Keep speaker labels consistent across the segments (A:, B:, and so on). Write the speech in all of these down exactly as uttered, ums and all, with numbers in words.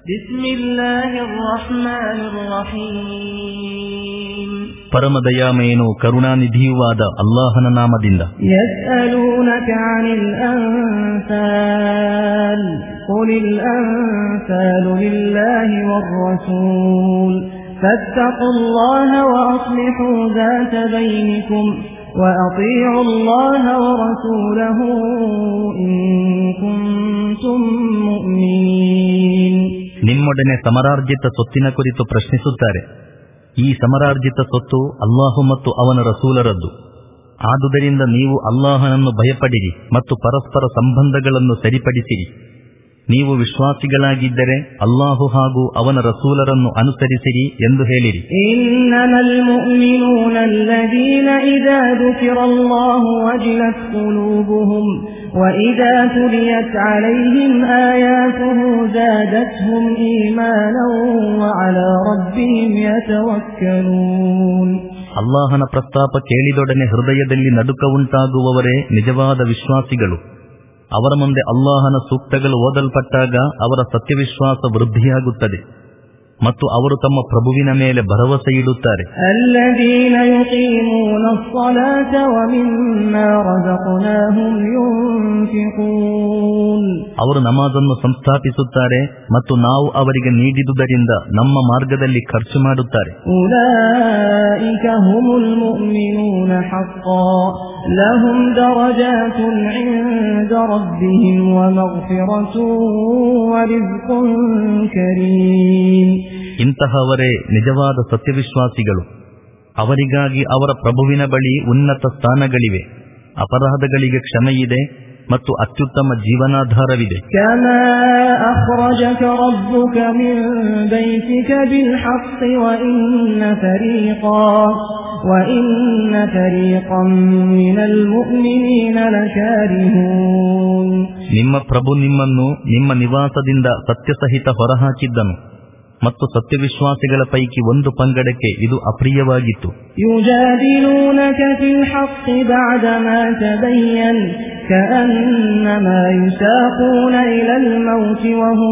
A: ಬಿಸ್ಮಿಲ್ಲಾಹಿರ್ ರಹ್ಮಾನಿರ್ ರಹೀಮ್.
B: ಪರಮದಯಾಮಯನು ಕರುಣಾನಿಧಿಯುವಾದ ಅಲ್ಲಾಹನ ನಾಮದಿಂದ.
A: ಯಸ್ಅಲೂನಕ ಅನಿಲ್ ಅನ್ಫಾಲ್ ಕುಲಿಲ್ ಅನ್ಫಾಲು ಲಿಲ್ಲಾಹಿ ವರ್ ರಸೂಲ್ ಫತ್ತಖುಲ್ಲಾಹ ವಅಸ್ಲಿಹೂ ذات ಬೈನಿಕುಂ وأطيعوا الله ورسوله إن كنتم مؤمنين.
B: ನಿಮ್ಮೊಡನೆ ಸಮರಾರ್ಜಿತ ಸೊತ್ತಿನ ಕುರಿತು ಪ್ರಶ್ನಿಸುತ್ತಾರೆ. ಈ ಸಮರಾರ್ಜಿತ ಸೊತ್ತು ಅಲ್ಲಾಹು ಮತ್ತು ಅವನ ರಸೂಲರದ್ದು. ಆದುದರಿಂದ ನೀವು ಅಲ್ಲಾಹನನ್ನು ಭಯಪಡಿರಿ ಮತ್ತು ಪರಸ್ಪರ ಸಂಬಂಧಗಳನ್ನು ಸರಿಪಡಿಸಿರಿ. ನೀವು ವಿಶ್ವಾಸಿಗಳಾಗಿದ್ದರೆ ಅಲ್ಲಾಹು ಹಾಗೂ ಅವನ ರಸೂಲರನ್ನು ಅನುಸರಿಸಿರಿ ಎಂದು ಹೇಳಿರಿ.
A: ಇನ್ನಮಲ್ ಮುಅ್ಮಿನೂನ ಅಲ್ಲದೀನ ಇದಾ ذುಕಿರಲ್ಲಾಹು ವಜಿಲತ್ ಕುಲೂಬುಹುಂ ವಇದಾ ತುಲಿಯತ್ ಅಲೈಹಿಂ ಆಯಾತುಹು ज़ادتهم ಈಮಾನಾ ವಅಲಾ ರಬ್ಬಿಹಿಂ ಯತವಕ್ಕಲೂನ್.
B: ಅಲ್ಲಾಹನ ಪ್ರಸ್ತಾಪ ಕೇಳಿದೊಡನೆ ಹೃದಯದಲ್ಲಿ ನಡುಕ ಉಂಟಾಗುವವರೇ ನಿಜವಾದ ವಿಶ್ವಾಸಿಗಳು. ಅವರ ಮುಂದೆ ಅಲ್ಲಾಹನ ಸೂಕ್ತಗಳು ಓದಲ್ಪಟ್ಟಾಗ ಅವರ ಸತ್ಯವಿಶ್ವಾಸ ವೃದ್ಧಿಯಾಗುತ್ತದೆ ಮತ್ತು ಅವರು ತಮ್ಮ ಪ್ರಭುವಿನ ಮೇಲೆ ಭರವಸೆ ಇಡುತ್ತಾರೆ.
A: ಅಲ್ಲದೀನ ಯುಕೀಮೂನ ಅಸ್ಸಲಾತ ವಮಿಮ್ಮಾ ರಜಕ್ನಾಹುಂ ಯುನ್ಫಿಕೂನ್.
B: ಅವರು ನಮಾಜನ್ನು ಸಂಸ್ಥಾಪಿಸುತ್ತಾರೆ ಮತ್ತು ನಾವು ಅವರಿಗೆ ನೀಡಿದುದರಿಂದ ನಮ್ಮ ಮಾರ್ಗದಲ್ಲಿ ಖರ್ಚು ಮಾಡುತ್ತಾರೆ.
A: ಉಲೈಕ ಹುಮುಲ್ ಮುಅ್ಮಿನೂನ ಹಕ್ಕನ್ ಲಹುಂ ದರಜಾತುನ್ ಇಂದ ರಬ್ಬಿಹಿಂ ವಮಗ್ಫಿರತುನ್ ವರಿಜ್ಕುನ್ ಕರೀಮ್.
B: ಇಂತಹವರೇ ನಿಜವಾದ ಸತ್ಯವಿಶ್ವಾಸಿಗಳು. ಅವರಿಗಾಗಿ ಅವರ ಪ್ರಭುವಿನ ಬಳಿ ಉನ್ನತ ಸ್ಥಾನಗಳಿವೆ, ಅಪರಾಧಗಳಿಗೆ ಕ್ಷಮೆಯಿದೆ ಮತ್ತು ಅತ್ಯುತ್ತಮ ಜೀವನಾಧಾರವಿದೆ.
A: ಕಮಾ ಅಖ್ರಜಕ ರಬ್ಬುಕ ಮಿನ್ ಬೈತಿಕ ಬಿಲ್ ಹಕ್ಕಿ ವಇನ್ನ ಫರೀಕನ್ ವಇನ್ನ ಫರೀಕನ್ ಮಿನಲ್ ಮುಅ್ಮಿನೀನ ಲಕಾರಿಹೂನ್.
B: ನಿಮ್ಮ ಪ್ರಭು ನಿಮ್ಮನ್ನು ನಿಮ್ಮ ನಿವಾಸದಿಂದ ಸತ್ಯಸಹಿತ ಹೊರಹಾಕಿದ್ದನು ಮತ್ತು ಸತ್ಯವಿಶ್ವಾಸಿಗಳ ಪೈಕಿ ಒಂದು ಪಂಗಡಕ್ಕೆ ಇದು ಅಪ್ರಿಯವಾಗಿತ್ತು.
A: ಯುಜಾದಿಲೂನಕ ಫಿಲ್ ಹಕ್ಕಿ ಬಅದಮಾ ತಬಯ್ಯನ ಕಅನ್ನಮಾ ಯುಸಾಕೂನ ಇಲಲ್ ಮೌತಿ ವಹುಂ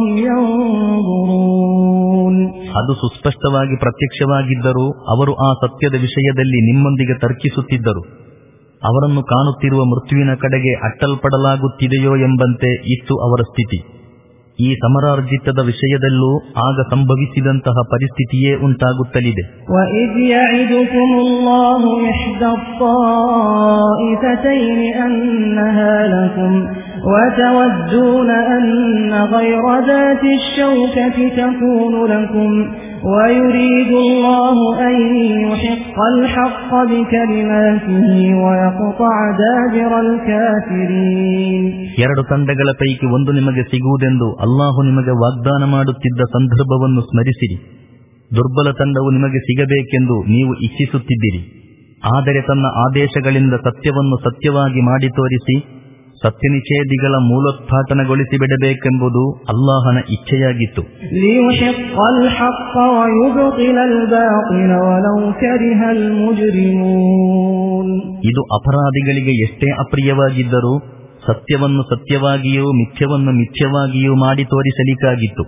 A: ಯಂظುರೂನ್.
B: ಅದು ಸುಸ್ಪಷ್ಟವಾಗಿ ಪ್ರತ್ಯಕ್ಷವಾಗಿದ್ದರೂ ಅವರು ಆ ಸತ್ಯದ ವಿಷಯದಲ್ಲಿ ನಿಮ್ಮೊಂದಿಗೆ ತರ್ಕಿಸುತ್ತಿದ್ದರು. ಅವರನ್ನು ಕಾಣುತ್ತಿರುವ ಮೃತ್ಯುವಿನ ಕಡೆಗೆ ಅಟ್ಟಲ್ಪಡಲಾಗುತ್ತಿದೆಯೋ ಎಂಬಂತೆ ಇತ್ತು ಅವರ ಸ್ಥಿತಿ. ಈ ಸಮರಾರ್ಜಿತದ ವಿಷಯದಲ್ಲೂ ಆಗ ಸಂಭವಿಸಿದಂತಹ ಪರಿಸ್ಥಿತಿಯೇ ಉಂಟಾಗುತ್ತಲಿದೆ.
A: ವಇದ್ ಯಇದುಕುಮುಲ್ಲಾಹು ಇಹ್ದಾ الطائفتين أنها لكم وتودون أن غير ذات الشوكة تكون لكم ويريد الله أن يحق الحق بكلماته ويقطع دابر الكافرين.
B: ಎರಡು ತಂಡಗಳ ಪೈಕಿ ಒಂದು ನಿಮಗೆ ಸಿಗುವುದೆಂದು ಅಲ್ಲಾಹು ನಿಮಗೆ ವಾಗ್ದಾನ ಮಾಡುತ್ತಿದ್ದ ಸಂದರ್ಭವನ್ನು ಸ್ಮರಿಸಿರಿ. ದುರ್ಬಲ ತಂಡವು ನಿಮಗೆ ಸಿಗಬೇಕೆಂದು ನೀವು ಇಚ್ಛಿಸುತ್ತಿದ್ದಿರಿ. ಆದರೆ ತನ್ನ ಆದೇಶಗಳಿಂದ ಸತ್ಯವನ್ನು ಸತ್ಯವಾಗಿ ಮಾಡಿ ತೋರಿಸಿ ಸತ್ಯನಿಷೇಧಿಗಳ ಮೂಲೋತ್ಪಾಟನಗೊಳಿಸಿ ಬಿಡಬೇಕೆಂಬುದು ಅಲ್ಲಾಹನ ಇಚ್ಛೆಯಾಗಿತ್ತು. ಇದು ಅಪರಾಧಿಗಳಿಗೆ ಎಷ್ಟೇ ಅಪ್ರಿಯವಾಗಿದ್ದರೂ ಸತ್ಯವನ್ನು ಸತ್ಯವಾಗಿಯೂ ಮಿಥ್ಯವನ್ನು ಮಿಥ್ಯವಾಗಿಯೂ ಮಾಡಿ ತೋರಿಸಲಿಕ್ಕಾಗಿತ್ತು.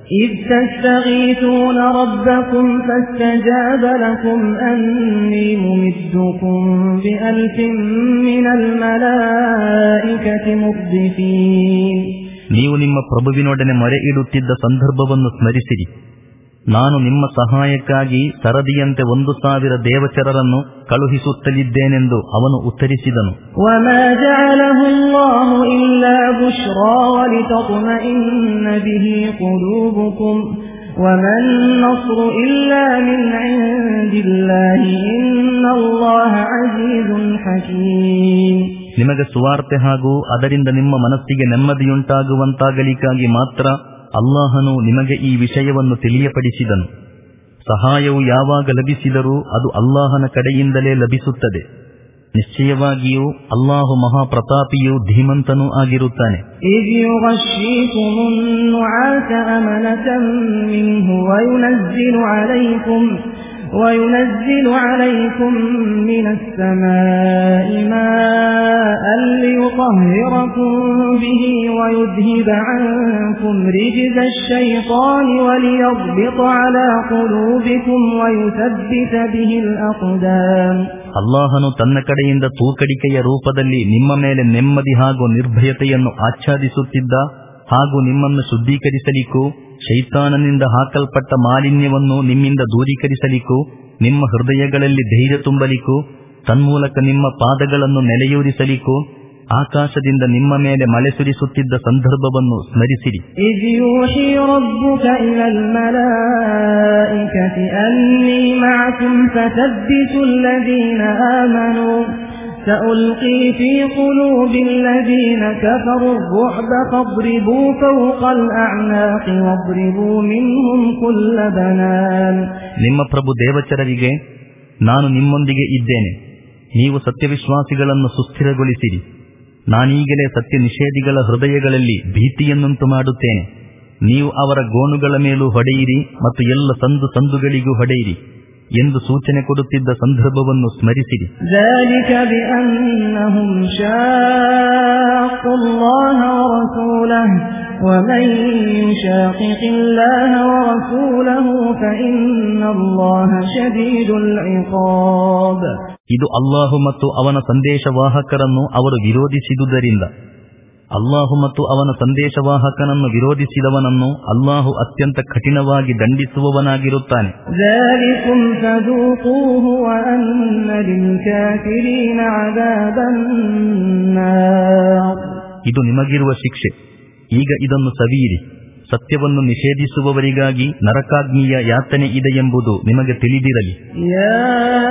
B: ನೀವು ನಿಮ್ಮ ಪ್ರಭುವಿನೊಡನೆ ಮೊರೆ ಇಡುತ್ತಿದ್ದ ಸಂದರ್ಭವನ್ನು ಸ್ಮರಿಸಿರಿ. ನಾನು ನಿಮ್ಮ ಸಹಾಯಕ್ಕಾಗಿ ಸರದಿಯಂತೆ ಒಂದು ಸಾವಿರ ದೇವಚರರನ್ನು ಕಳುಹಿಸುತ್ತಲಿದ್ದೇನೆಂದು ಅವನು ಉತ್ತರಿಸಿದನು.
A: ವಮಾ ಜಅಲಹು ಅಲ್ಲಾಹು ಇಲ್ಲಾ ಬುಶ್ರಾ ವಲಿತತ್ಮಇನ್ನ ಬಿಹಿ ಕುಲೂಬುಕುಂ ವಮನ್ ನಸ್ರು ಇಲ್ಲಾ ಮಿನ್ ಇಂದಿಲ್ಲಾಹಿ ಇನ್ನಲ್ಲಾಹ ಅಜೀಜುನ್ ಹಕೀಮ್.
B: ನಿಮಗೆ ಸುವಾರ್ತೆ ಹಾಗೂ ಅದರಿಂದ ನಿಮ್ಮ ಮನಸ್ಸಿಗೆ ನೆಮ್ಮದಿಯುಂಟಾಗುವಂತಾಗಲಿಕ್ಕಾಗಿ ಮಾತ್ರ ಅಲ್ಲಾಹನು ನಿಮಗೆ ಈ ವಿಷಯವನ್ನು ತಿಳಿಯಪಡಿಸಿದನು. ಸಹಾಯವು ಯಾವಾಗ ಲಭಿಸಿದರೂ ಅದು ಅಲ್ಲಾಹನ ಕಡೆಯಿಂದಲೇ ಲಭಿಸುತ್ತದೆ. ನಿಶ್ಚಯವಾಗಿಯೂ ಅಲ್ಲಾಹು ಮಹಾಪ್ರತಾಪಿಯೂ ಧೀಮಂತನೂ ಆಗಿರುತ್ತಾನೆ.
A: ಇದ್ ಯುಗಶೀಕುಮುನ್ ನುಆಸ ಅಮನತನ್ ಮಿನ್ಹು ವಯುನಜ್ಜಿಲು ಅಲೈಕುಂ وينزل عليكم من السماء ماء ليطهركم به ويذهب عنكم رجز الشيطان وليربط على قلوبكم ويثبت به الأقدام.
B: ಅಲ್ಲಾಹನು ತನ್ನ ಕಡೆಯಿಂದ ತೂಕಡಿಕೆಯ ರೂಪದಲ್ಲಿ ನಿಮ್ಮ ಮೇಲೆ ನೆಮ್ಮದಿ ಹಾಗೂ ನಿರ್ಭಯತೆಯನ್ನು ಆಚ್ಛಾದಿಸುತ್ತಿದ್ದ ಹಾಗೂ ನಿಮ್ಮನ್ನು ಶುದ್ಧೀಕರಿಸಲಿಕ್ಕೂ ಶೈತಾನನಿಂದ ಹಾಕಲ್ಪಟ್ಟ ಮಾಲಿನ್ಯವನ್ನು ನಿಮ್ಮಿಂದ ದೂರೀಕರಿಸಲಿಕ್ಕೂ ನಿಮ್ಮ ಹೃದಯಗಳಲ್ಲಿ ಧೈರ್ಯ ತುಂಬಲಿಕ್ಕೂ ತನ್ಮೂಲಕ ನಿಮ್ಮ ಪಾದಗಳನ್ನು ನೆಲೆಯೂರಿಸಲಿಕ್ಕೂ ಆಕಾಶದಿಂದ ನಿಮ್ಮ ಮೇಲೆ ಮಳೆ ಸುರಿಸುತ್ತಿದ್ದ ಸಂದರ್ಭವನ್ನು ಸ್ಮರಿಸಿರಿ.
A: ಇದ್ ಯೂಹಿ ರಬ್ಬುಕ ಇಲಲ್ ಮಲಾಯಿಕತಿ ಅನ್ನೀ ಮಅಕುಂ ಫಥಬ್ಬಿತು ಅಲ್ಲದೀನ ಆಮನೂ ಸಉಲ್ಕೀ ಫೀ ಕುಲೂಬಿ ಅಲ್ಲದೀನ ಕಫರು الرعب ಫಾದ್ರಿಬೂ ಫೌಕಲ್ ಅಅನಾಕಿ ವದ್ರಿಬೂ ಮಿನ್ಹುಂ ಕುಲ್ಲ ಬನಾನ್.
B: ನಿಮ್ಮ ಪ್ರಭು ದೇವಚರರಿಗೆ, ನಾನು ನಿಮ್ಮೊಂದಿಗೆ ಇದ್ದೇನೆ, ನೀವು ಸತ್ಯವಿಶ್ವಾಸಿಗಳನ್ನು ಸುಸ್ಥಿರಗೊಳಿಸಿರಿ. ನಾನೀಗಲೇ ಸತ್ಯ ನಿಷೇಧಿಗಳ ಹೃದಯಗಳಲ್ಲಿ ಭೀತಿಯನ್ನುಂಟು ಮಾಡುತ್ತೇನೆ. ನೀವು ಅವರ ಗೋಣುಗಳ ಮೇಲೂ ಹೊಡೆಯಿರಿ ಮತ್ತು ಎಲ್ಲ ಸಂದು ಸಂದುಗಳಿಗೂ ಹೊಡೆಯಿರಿ ಎಂದು ಸೂಚನೆ ಕೊಡುತ್ತಿದ್ದ ಸಂದರ್ಭವನ್ನು ಸ್ಮರಿಸಿರಿ.
A: ذلك بأنهم شاقوا الله ورسوله ومن يشاقق الله ورسوله فإن الله شديد العقاب.
B: ಇದು ಅಲ್ಲಾಹು ಮತ್ತು ಅವನ ಸಂದೇಶವಾಹಕರನ್ನು ಅವರು ವಿರೋಧಿಸಿದುದರಿಂದ. ಅಲ್ಲಾಹು ಮತ್ತು ಅವನ ಸಂದೇಶವಾಹಕನನ್ನು ವಿರೋಧಿಸಿದವನನ್ನು ಅಲ್ಲಾಹು ಅತ್ಯಂತ ಕಠಿಣವಾಗಿ ದಂಡಿಸುವವನಾಗಿರುತ್ತಾನೆ. ಇದು ನಿಮಗಿರುವ ಶಿಕ್ಷೆ, ಈಗ ಇದನ್ನು ಸವಿಯಿರಿ. ಸತ್ಯವನ್ನು ನಿಷೇಧಿಸುವವರಿಗಾಗಿ ನರಕಾಗ್ನಿಯ ಯಾತನೆ ಇದೆ ಎಂಬುದು ನಿಮಗೆ ತಿಳಿದಿರಲಿ.
A: ಯಾ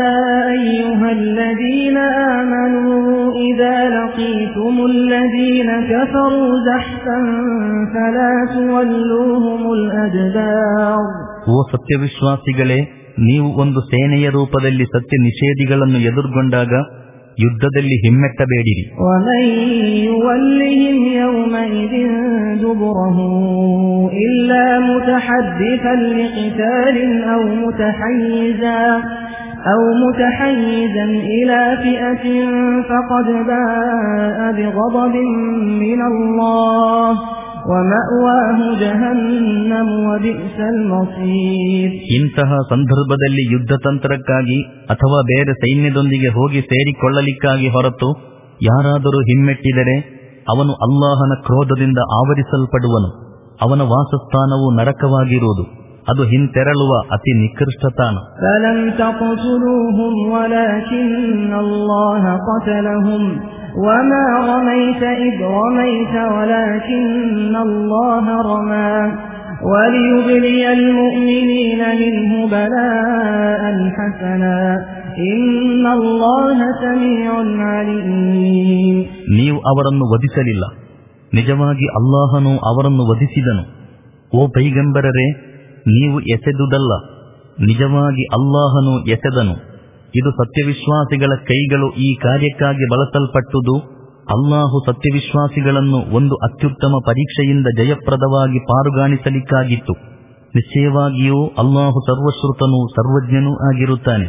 A: ಅಯ್ಯುಹಲ್ಲದೀನ ಆಮನೂ ಇದಾ ಲಕೀತುಮುಲ್ಲದೀನ ಕಫರೂ ಝಹ್ಫನ್ ಫಲಾ ತುವಲ್ಲೂಹುಮುಲ್ ಅದ್ಬಾರ್.
B: ಓ ಸತ್ಯವಿಶ್ವಾಸಿಗಳೇ, ನೀವು ಒಂದು ಸೇನೆಯ ರೂಪದಲ್ಲಿ ಸತ್ಯ ನಿಷೇಧಿಗಳನ್ನು ಎದುರುಗೊಂಡಾಗ ಯುದ್ಧದಲ್ಲಿ ಹಿಮ್ಮೆಟ್ಟಬೇಡಿರಿ.
A: ومن يولهم يومئذ دبره إلا متحدثا لقتال أو متحيزا أو متحيزا إلى فئة فقد باء بغضب من الله ومأواه جهنم وبئس المصير.
B: ಇಂತಹ ಸಂದರ್ಭದಲ್ಲಿ ಯುದ್ಧ ತಂತ್ರಕ್ಕಾಗಿ ಅಥವಾ ಬೇರೆ ಸೈನ್ಯದೊಂದಿಗೆ ಹೋಗಿ ಸೇರಿಕೊಳ್ಳಲಿಕ್ಕಾಗಿ ಹೊರತು ಯಾರಾದರೂ ಹಿಮ್ಮೆಟ್ಟಿದರೆ ಅವನು ಅಲ್ಲಾಹನ ಕ್ರೋಧದಿಂದ ಆವರಿಸಲ್ಪಡುವನು. ಅವನ ವಾಸಸ್ಥಾನವು ನರಕವಾಗಿರುವುದು, ಅದು ಹಿಂತೆರಳುವ ಅತಿ ನಿಕೃಷ್ಟ ತಾಣ.
A: فلم تقتلوهم ولكن الله قتلهم وما رميت إذ رميت ولكن الله رمى وليبلي المؤمنين منه بلاء حسنا إن الله سميع عليم.
B: ನೀವು ಅವರನ್ನು ವಧಿಸಲಿಲ್ಲ, ನಿಜವಾಗಿ ಅಲ್ಲಾಹನು ಅವರನ್ನು ವಧಿಸಿದನು. ಓ ಪೈಗಂಬರರೇ, ನೀವು ಎಸೆದುದಲ್ಲ, ನಿಜವಾಗಿ ಅಲ್ಲಾಹನು ಎಸೆದನು. ಇದು ಸತ್ಯವಿಶ್ವಾಸಿಗಳ ಕೈಗಳು ಈ ಕಾರ್ಯಕ್ಕಾಗಿ ಬಳಸಲ್ಪಟ್ಟುದು. ಅಲ್ಲಾಹು ಸತ್ಯವಿಶ್ವಾಸಿಗಳನ್ನು ಒಂದು ಅತ್ಯುತ್ತಮ ಪರೀಕ್ಷೆಯಿಂದ ಜಯಪ್ರದವಾಗಿ ಪಾರುಗಾಣಿಸಲಿಕ್ಕಾಗಿತ್ತು. ನಿಶ್ಚಯವಾಗಿಯೂ ಅಲ್ಲಾಹು ಸರ್ವಶ್ರುತನೂ ಸರ್ವಜ್ಞನೂ ಆಗಿರುತ್ತಾನೆ.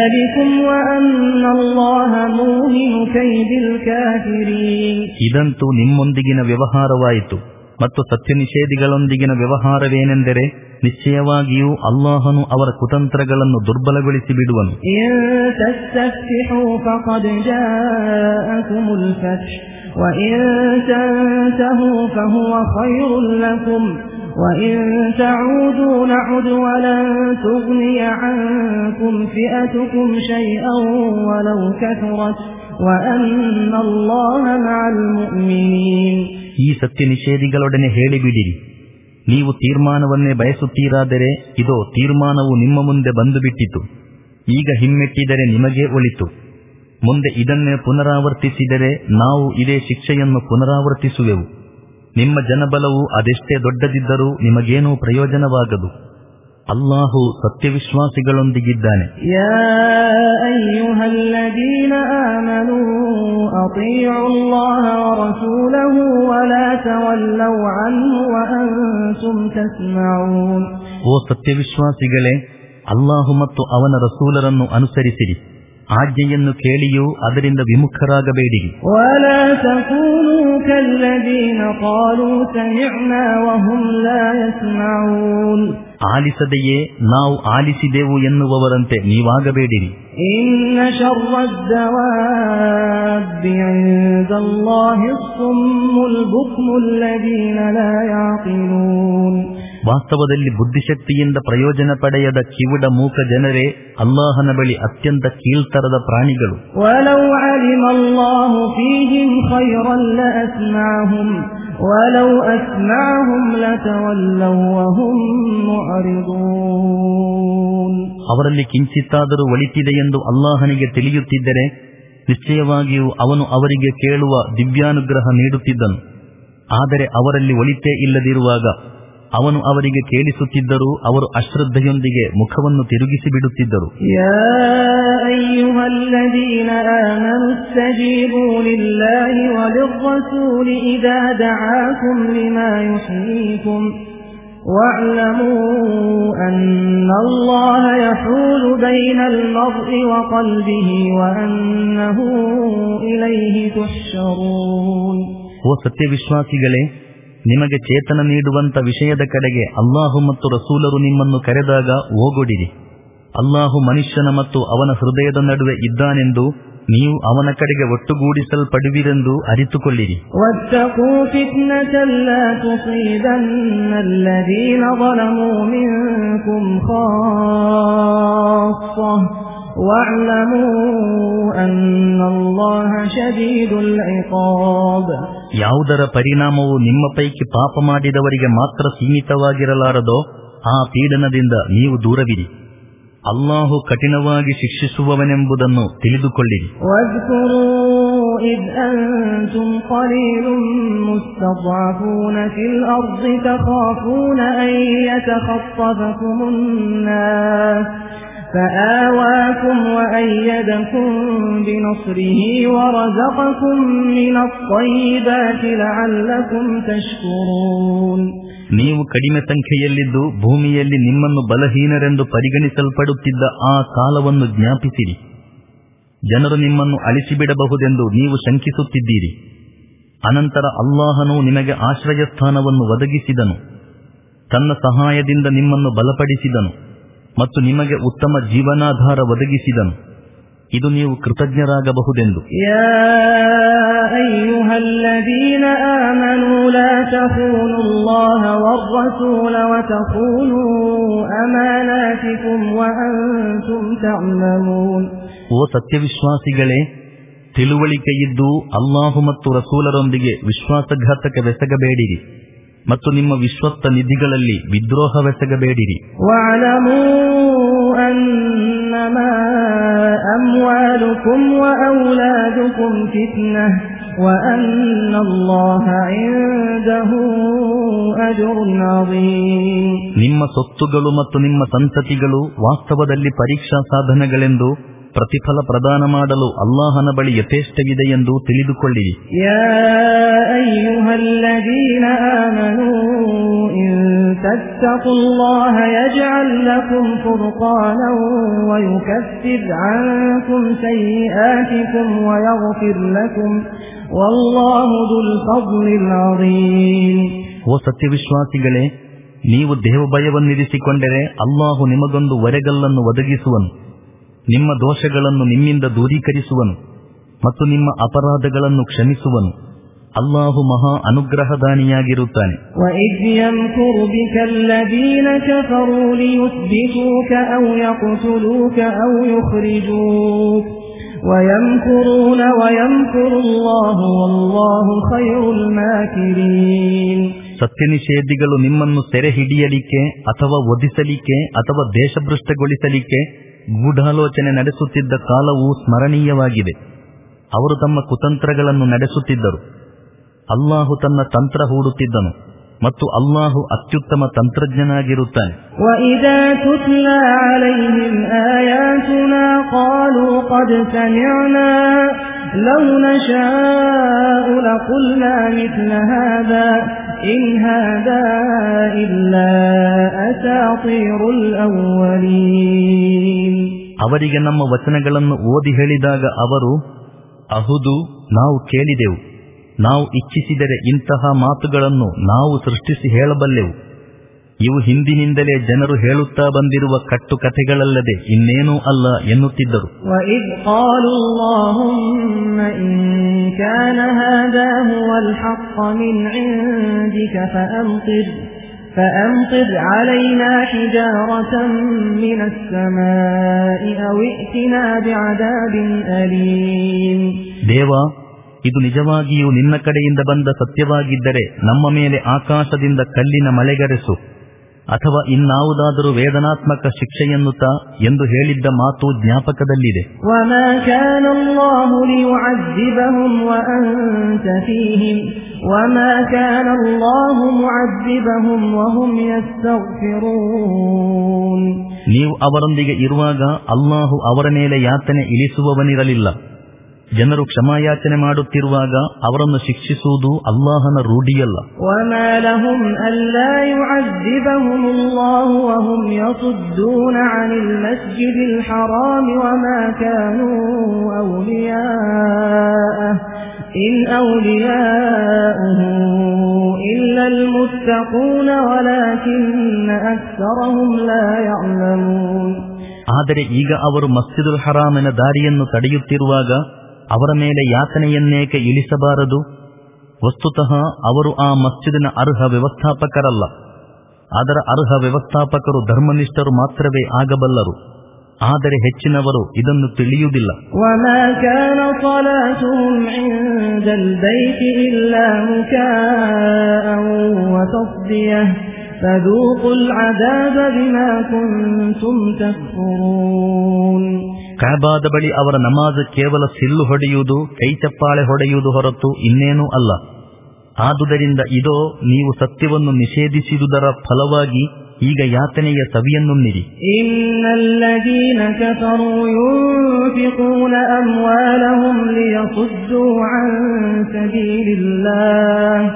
B: ಇದಂತೂ ನಿಮ್ಮೊಂದಿಗಿನ ವ್ಯವಹಾರವಾಯಿತು. ಮತ್ತು ಸತ್ಯ ನಿಷೇಧಿಗಳೊಂದಿಗಿನ ವ್ಯವಹಾರವೇನೆಂದರೆ, ನಿಶ್ಚಯವಾಗಿಯೂ ಅಲ್ಲಾಹನು ಅವರ ಕುತಂತ್ರಗಳನ್ನು ದುರ್ಬಲಗೊಳಿಸಿ ಬಿಡುವನು. ಈ ಸತ್ಯ ನಿಷೇಧಿಗಳೊಡನೆ ಹೇಳಿಬಿಡಿರಿ, ನೀವು ತೀರ್ಮಾನವನ್ನೇ ಬಯಸುತ್ತೀರಾದರೆ ಇದೋ ತೀರ್ಮಾನವು ನಿಮ್ಮ ಮುಂದೆ ಬಂದು ಬಿಟ್ಟಿತು. ಈಗ ಹಿಮ್ಮೆಟ್ಟಿದರೆ ನಿಮಗೇ ಒಳಿತು. ಮುಂದೆ ಇದನ್ನೇ ಪುನರಾವರ್ತಿಸಿದರೆ ನಾವು ಇದೇ ಶಿಕ್ಷೆಯನ್ನು ಪುನರಾವರ್ತಿಸುವೆವು. ನಿಮ್ಮ ಜನಬಲವು ಅದೆಷ್ಟೇ ದೊಡ್ಡದಿದ್ದರೂ ನಿಮಗೇನೂ ಪ್ರಯೋಜನವಾಗದು. ಅಲ್ಲಾಹು ಸತ್ಯವಿಶ್ವಾಸಿಗಳೊಂದಿಗಿದ್ದಾನೆ.
A: ಯಾ ಅಯ್ಯುಹಲ್ಲದೀನ ಆಮನೂ ಅತೀഉ ಅಲ್ಲಾಹ ವ ರಸೂಲಹು ವ ಲಾ ತವಲ್ಲೌ ಅನ್ಹು ವ ಅಂತುಂ ತಸ್ಮಊನ್.
B: ಓ ಸತ್ಯವಿಶ್ವಾಸಿಗಳೇ, ಅಲ್ಲಾಹು ಮತ್ತು ಅವನ ರಸೂಲರನ್ನು ಅನುಸರಿಸಿರಿ. ಆಜ್ಞೆಯನ್ನು ಕೇಳಿಯೂ ಅದರಿಂದ ವಿಮುಖರಾಗಬೇಡಿರಿ. ಆಲಿಸದೆಯೇ ನಾವು ಆಲಿಸಿದೆವು ಎನ್ನುವವರಂತೆ ನೀವಾಗಬೇಡಿರಿ.
A: ಇನ್ನ ಶರ್ರದ್ದವಾಬ್ಬಿ ಇಂದಲ್ಲಾಹಿ ಸುಮ್ಮುಲ್ ಬುಕ್ಮುಲ್ ಲದೀನ ಲಾ ಯಾಕಿಲೂನ್.
B: ವಾಸ್ತವದಲ್ಲಿ ಬುದ್ಧಿಶಕ್ತಿಯಿಂದ ಪ್ರಯೋಜನ ಪಡೆಯದ ಕಿವುಡ ಮೂಕ ಜನರೇ ಅಲ್ಲಾಹನ ಬಳಿ ಅತ್ಯಂತ ಕೀಳ್ತರದ ಪ್ರಾಣಿಗಳು.
A: ವಲೌ ಅಲಿಮಲ್ಲಾಹು ಫೀಹಿಂ ಖೈರನ್ ಲಅಸ್ಮಅಹುಂ ವಲೌ ಅಸ್ಮಅಹುಂ ಲತವಲ್ಲೌ ವಹುಂ ಮುಅರಿದೂನ್. ಅವರಲ್ಲಿ
B: ಕಿಂಚಿತ್ತಾದರೂ ಒಳಿತಿದೆ ಎಂದು ಅಲ್ಲಾಹನಿಗೆ ತಿಳಿಯುತ್ತಿದ್ದರೆ ನಿಶ್ಚಯವಾಗಿಯೂ ಅವನು ಅವರಿಗೆ ಕೇಳುವ ದಿವ್ಯಾನುಗ್ರಹ ನೀಡುತ್ತಿದ್ದನು. ಆದರೆ ಅವರಲ್ಲಿ ಒಳಿತೇ ಇಲ್ಲದಿರುವಾಗ ಅವನು ಅವರಿಗೆ ಕೇಳಿಸುತ್ತಿದ್ದರೂ ಅವರು ಅಶ್ರದ್ಧೆಯೊಂದಿಗೆ ಮುಖವನ್ನು ತಿರುಗಿಸಿ ಬಿಡುತ್ತಿದ್ದರು.
A: ಯಾ ಅಯ್ಯುಹಲ್ಲದೀನ ಆಮನು ಇಸ್ತಜೀಬೂ ಲಿಲ್ಲಾಹಿ ವಲಿರ್ರಸೂಲಿ ಇದಾ ದಆಕುಂ ಲಿಮಾ ಯುಹ್ಯೀಕುಂ ವಅಲಮೂ ಅನ್ನಲ್ಲಾಹ ಯಹೂಲು ಬೈನಲ್ ಮರ್ಇ ವಕಲ್ಬಿಹಿ ವಅನ್ನಹು ಇಲೈಹಿ ತುಹ್ಶರೂನ್.
B: ಓ ಸತ್ಯವಿಶ್ವಾಸಿಗಳೇ, ನಿಮಗೆ ಚೇತನ ನೀಡುವಂತ ವಿಷಯದ ಕಡೆಗೆ ಅಲ್ಲಾಹು ಮತ್ತು ರಸೂಲರು ನಿಮ್ಮನ್ನು ಕರೆದಾಗ ಓಗೊಡಿರಿ. ಅಲ್ಲಾಹು ಮನುಷ್ಯನ ಮತ್ತು ಅವನ ಹೃದಯದ ನಡುವೆ ಇದ್ದಾನೆಂದು ನೀವು ಅವನ ಕಡೆಗೆ ಒಟ್ಟುಗೂಡಿಸಲ್ಪಡುವಿರೆಂದು ಅರಿತುಕೊಳ್ಳಿರಿ.
A: ವತ್ತಕೂ ಫಿತ್ನತನ್ ಲಾ ತುಸೀಬನ್ನ ಅಲ್ಲದೀನ ظಲಮೂ ಮಿನ್ಕುಂ ಖಾಸ್ಸ ವಅಲಮೂ ಅನ್ನಲ್ಲಾಹ ಶದೀದುಲ್ ಇಕಾಬ್.
B: ಯಾವುದರ ಪರಿಣಾಮವು ನಿಮ್ಮ ಪೈಕಿ ಪಾಪ ಮಾಡಿದವರಿಗೆ ಮಾತ್ರ ಸೀಮಿತವಾಗಿರಲಾರದೋ ಆ ಪೀಡನದಿಂದ ನೀವು ದೂರವಿರಿ. ಅಲ್ಲಾಹು ಕಠಿಣವಾಗಿ ಶಿಕ್ಷಿಸುವವನೆಂಬುದನ್ನು ತಿಳಿದುಕೊಳ್ಳಿರಿ.
A: ವಜ್ಕುರೂ ಇದ್ ಅಂತುಂ ಕಲೀಲುಂ ಮುಸ್ತضعಫೂನ ಫಿಲ್ ಅರ್ضಿ ತಖಾಫೂನ ಅನ್ ಯತಖತ್ತಫಕುಮುನ್ ನಾಸ್ فآواكم وأيدكم بنصره ورزقكم من الطيبات لعلكم تشكرون.
B: ನೀವು ಕಡಿಮೆ ಸಂಖ್ಯೆಯಲ್ಲಿದ್ದು ಭೂಮಿಯಲ್ಲಿ ನಿಮ್ಮನ್ನು ಬಲಹೀನರೆಂದು ಪರಿಗಣಿಸಲ್ಪಡುತ್ತಿದ್ದ ಆ ಕಾಲವನ್ನು ಜ್ಞಾಪಿಸಿರಿ. ಜನರು ನಿಮ್ಮನ್ನು ಅಳಿಸಿಬಿಡಬಹುದೆಂದು ನೀವು ಶಂಕಿಸುತ್ತಿದ್ದೀರಿ. ಅನಂತರ ಅಲ್ಲಾಹನು ನಿಮಗೆ ಆಶ್ರಯ ಸ್ಥಾನವನ್ನು ಒದಗಿಸಿದನು, ತನ್ನ ಸಹಾಯದಿಂದ ನಿಮ್ಮನ್ನು ಬಲಪಡಿಸಿದನು ಮತ್ತು ನಿಮಗೆ ಉತ್ತಮ ಜೀವನಾಧಾರ ಒದಗಿಸಿದನು. ಇದು ನೀವು ಕೃತಜ್ಞರಾಗಬಹುದೆಂದು.
A: ಯಾ ಅಯ್ಯುಹಲ್ಲದೀನ ಆಮನೂ ಲಾ ತಖೂನುಲ್ಲಾಹ ವರ್ರಸೂಲ ವತಖೂನೂ ಅಮಾನಾತಿಕುಂ ವಅಂತುಂ ತಅಲಮೂನ್.
B: ಓ ಸತ್ಯವಿಶ್ವಾಸಿಗಳೇ, ತಿಳುವಳಿಕೆಯಿದ್ದು ಅಲ್ಲಾಹು ಮತ್ತು ರಸೂಲರೊಂದಿಗೆ ವಿಶ್ವಾಸಘಾತಕವೆಸಗಬೇಡಿರಿ ಮತ್ತು ನಿಮ್ಮ ವಿಶ್ವಸ್ತ ನಿಧಿಗಳಲ್ಲಿ ವಿದ್ರೋಹವೆಸಗಬೇಡಿರಿ.
A: ವಅಲಮೂ ಅನ್ನಮಾ ಅಮ್ವಾಲುಕುಂ ವಔಲಾದುಕುಂ ಫಿತ್ನಃ ವಅನ್ನಲ್ಲಾಹ ಇಂದಹು ಅಜ್ರುನ್ ಅಜೀಮ್.
B: ನಿಮ್ಮ ಸೊತ್ತುಗಳು ಮತ್ತು ನಿಮ್ಮ ಸಂತತಿಗಳು ವಾಸ್ತವದಲ್ಲಿ ಪರೀಕ್ಷಾ ಸಾಧನಗಳೆಂದು ಪ್ರತಿಫಲ ಪ್ರದಾನ ಮಾಡಲು ಅಲ್ಲಾಹನ ಬಳಿ ಯಥೇಷ್ಟವಿದೆ ಎಂದು ತಿಳಿದುಕೊಳ್ಳಿರಿ.
A: ಯಾ ಅಯ್ಯುಹಲ್ಲದೀನ ಆಮನೂ ಇನ್ ತತ್ತಖುಲ್ಲಾಹ ಯಜ್ಅಲ್ ಲಕುಂ ಫುರ್ಖಾನನ್ ವಯುಕಫಿರ್ ಅನ್ಕುಂ ಸಯ್ಯಿಆತಿಕುಂ ವಯಗ್ಫಿರ್ ಲಕುಂ ವಲ್ಲಾಹು ದುಲ್ ಫದ್ಲಿಲ್ ಅಜೀಮ್.
B: ಓ ಸತ್ಯವಿಶ್ವಾಸಿಗಳೇ, ನೀವು ದೇವಭಯವನ್ನಿರಿಸಿಕೊಂಡರೆ ಅಲ್ಲಾಹು ನಿಮಗೊಂದು ವರೆಗಲ್ಲನ್ನು ಒದಗಿಸುವನು, ನಿಮ್ಮ ದೋಷಗಳನ್ನು ನಿಮ್ಮಿಂದ ದೂರೀಕರಿಸುವನು ಮತ್ತು ನಿಮ್ಮ ಅಪರಾಧಗಳನ್ನು ಕ್ಷಮಿಸುವನು. ಅಲ್ಲಾಹು ಮಹಾ ಅನುಗ್ರಹದಾನಿಯಾಗಿರುತ್ತಾನೆ.
A: ವಇದ್ ಯಮ್ಕುರು ಬಿಕಲ್ಲದೀನ ಕಫರೂ ಲಿಯುಸ್ಬಿತೂಕ ಔ ಯಖ್ತುಲೂಕ ಔ ಯುಖ್ರಿಜೂಕ ವಯಮ್ಕುರೂನ ವಯಮ್ಕುರುಲ್ಲಾಹು ವಲ್ಲಾಹು ಖೈರುಲ್ ಮಾಕಿರೀನ್.
B: ಸತ್ಯನಿಷೇಧಿಗಳು ನಿಮ್ಮನ್ನು ಸೆರೆ ಹಿಡಿಯಲಿಕ್ಕೆ ಅಥವಾ ವಧಿಸಲಿಕ್ಕೆ ಅಥವಾ ದೇಶಭ್ರಷ್ಟಗೊಳಿಸಲಿಕ್ಕೆ ಗೂಢಾಲೋಚನೆ ನಡೆಸುತ್ತಿದ್ದ ಕಾಲವು ಸ್ಮರಣೀಯವಾಗಿದೆ. ಅವರು ತಮ್ಮ ಕುತಂತ್ರಗಳನ್ನು ನಡೆಸುತ್ತಿದ್ದರು. ಅಲ್ಲಾಹು ತನ್ನ ತಂತ್ರ ಹೂಡುತ್ತಿದ್ದನು ಮತ್ತು ಅಲ್ಲಾಹು ಅತ್ಯುತ್ತಮ ತಂತ್ರಜ್ಞನಾಗಿರುತ್ತಾನೆ.
A: ವಇದಾ ತುತ್ಲಾ ಅಲೈಹಿಂ ಆಯಾತುನಾ ಕಾಲೂ क़ದ್ ಸಮಿಅನಾ لو نشاء لقلنا مثل هذا إن هذا إلا أساطير الأولين.
B: ಅವರಿಗೆ ನಮ್ಮ ವಚನಗಳನ್ನು ಓದಿ ಹೇಳಿದಾಗ ಅವರು, ಅಹುದು, ನಾವು ಕೇಳಿದೆವು, ನಾವು ಇಚ್ಛಿಸಿದರೆ ಇಂತಹ ಮಾತುಗಳನ್ನು ನಾವು ಸೃಷ್ಟಿಸಿ ಹೇಳಬಲ್ಲೆವು. ಇವು ಹಿಂದಿನಿಂದಲೇ ಜನರು ಹೇಳುತ್ತಾ ಬಂದಿರುವ ಕಟ್ಟು ಕಥೆಗಳಲ್ಲದೆ ಇನ್ನೇನೂ ಅಲ್ಲ ಎನ್ನುತ್ತಿದ್ದರು.
A: وَإِذْ قَالُوا اللَّهُمَّ إِن كَانَ هَذَا هُوَ الْحَقَّ مِنْ عِندِكَ فَأَمْطِرْ فَأَمْطِرْ عَلَيْنَا حِجَارَةً مِنَ السَّمَاءِ أَوْ ائْتِنَا بِعَذَابٍ أَلِيمٍ.
B: ದೇವಾ, ಇದು ನಿಜವಾಗಿಯೂ ನಿನ್ನ ಕಡೆಯಿಂದ ಬಂದ ಸತ್ಯವಾಗಿದ್ದರೆ ನಮ್ಮ ಮೇಲೆ ಆಕಾಶದಿಂದ ಕಲ್ಲಿನ ಮಳೆಗರೆಸು, ಅಥವಾ ಇನ್ನಾವುದಾದರೂ ವೇದನಾತ್ಮಕ ಶಿಕ್ಷೆಯನ್ನು ತಾ ಎಂದು ಹೇಳಿದ್ದ ಮಾತು ಜ್ಞಾಪಕದಲ್ಲಿದೆ.
A: وَمَا كَانَ اللَّهُ لِيُعَذِّبَهُمْ وَأَنْتَ فِيهِمْ وَمَا كَانَ اللَّهُ مُعَذِّبَهُمْ وَهُمْ يَسْتَغْفِرُونَ.
B: ನೀವು ಅವರೊಂದಿಗೆ ಇರುವಾಗ ಅಲ್ಲಾಹು ಅವರ ಮೇಲೆ ಯಾತನೆ ಇಳಿಸುವವನಿರಲಿಲ್ಲ. ಜನರು ಕ್ಷಮಾಯಾಚನೆ ಮಾಡುತ್ತಿರುವಾಗ ಅವರನ್ನು ಶಿಕ್ಷಿಸುವುದು ಅಲ್ಲಾಹನ ರೂಢಿಯಲ್ಲ.
A: وَمَا لَهُمْ أَلَّا يُعَذِّبَهُمُ اللَّهُ وَهُمْ يَصُدُّونَ عَنِ الْمَسْجِدِ الْحَرَامِ وَمَا كَانُوا أَوْلِيَاءَهُ إِنْ أَوْلِيَاؤُهُ إِلَّا الْمُتَّقُونَ وَلَكِنَّ أَكْثَرَهُمْ لَا يَعْلَمُونَ.
B: ಆದರೆ ಈಗ ಅವರು ಮಸ್ಜಿದುಲ್ ಹರಾಮಿನ ದಾರಿಯನ್ನು ತಡೆಯುತ್ತಿರುವಾಗ ಅವರ ಮೇಲೆ ಯಾತನೆಯನ್ನೇಕೆ ಇಳಿಸಬಾರದು? ವಸ್ತುತಃ ಅವರು ಆ ಮಸ್ಜಿದಿನ ಅರ್ಹ ವ್ಯವಸ್ಥಾಪಕರಲ್ಲ. ಅದರ ಅರ್ಹ ವ್ಯವಸ್ಥಾಪಕರು ಧರ್ಮನಿಷ್ಠರು ಮಾತ್ರವೇ ಆಗಬಲ್ಲರು. ಆದರೆ ಹೆಚ್ಚಿನವರು ಇದನ್ನು ತಿಳಿಯುವುದಿಲ್ಲ.
A: وَمَا كَانَ صَلَاتُهُمْ عِندَ الْبَيْتِ إِلَّا مُكَاءً وَتَصْدِيَةً فَذُوقُوا الْعَذَابَ بِمَا كُنتُمْ تَكْفُرُونَ.
B: ಕಅಬಾದ ಬಳಿ ಅವರ ನಮಾಜ್ ಕೇವಲ ಸಿಲ್ಲು ಹೊಡೆಯುವುದು, ಕೈಚಪ್ಪಾಳೆ ಹೊಡೆಯುವುದು ಹೊರತು ಇನ್ನೇನೂ ಅಲ್ಲ. ಆದುದರಿಂದ ಇದೋ ನೀವು ಸತ್ಯವನ್ನು ನಿಷೇಧಿಸಿದುದರ ಫಲವಾಗಿ ಈಗ ಯಾತನೆಯ ಸವಿಯನ್ನುಣ್ಣಿರಿ.
A: ಇನ್ನಲ್ಲದೀನ ಕಫರೂ ಯುನ್ಫಿಕೂನ ಅಮ್ವಾಲಹುಂ ಲಿಯಸುದ್ದೂ ಅನ್ ಸಬೀಲಿಲ್ಲಾಹ್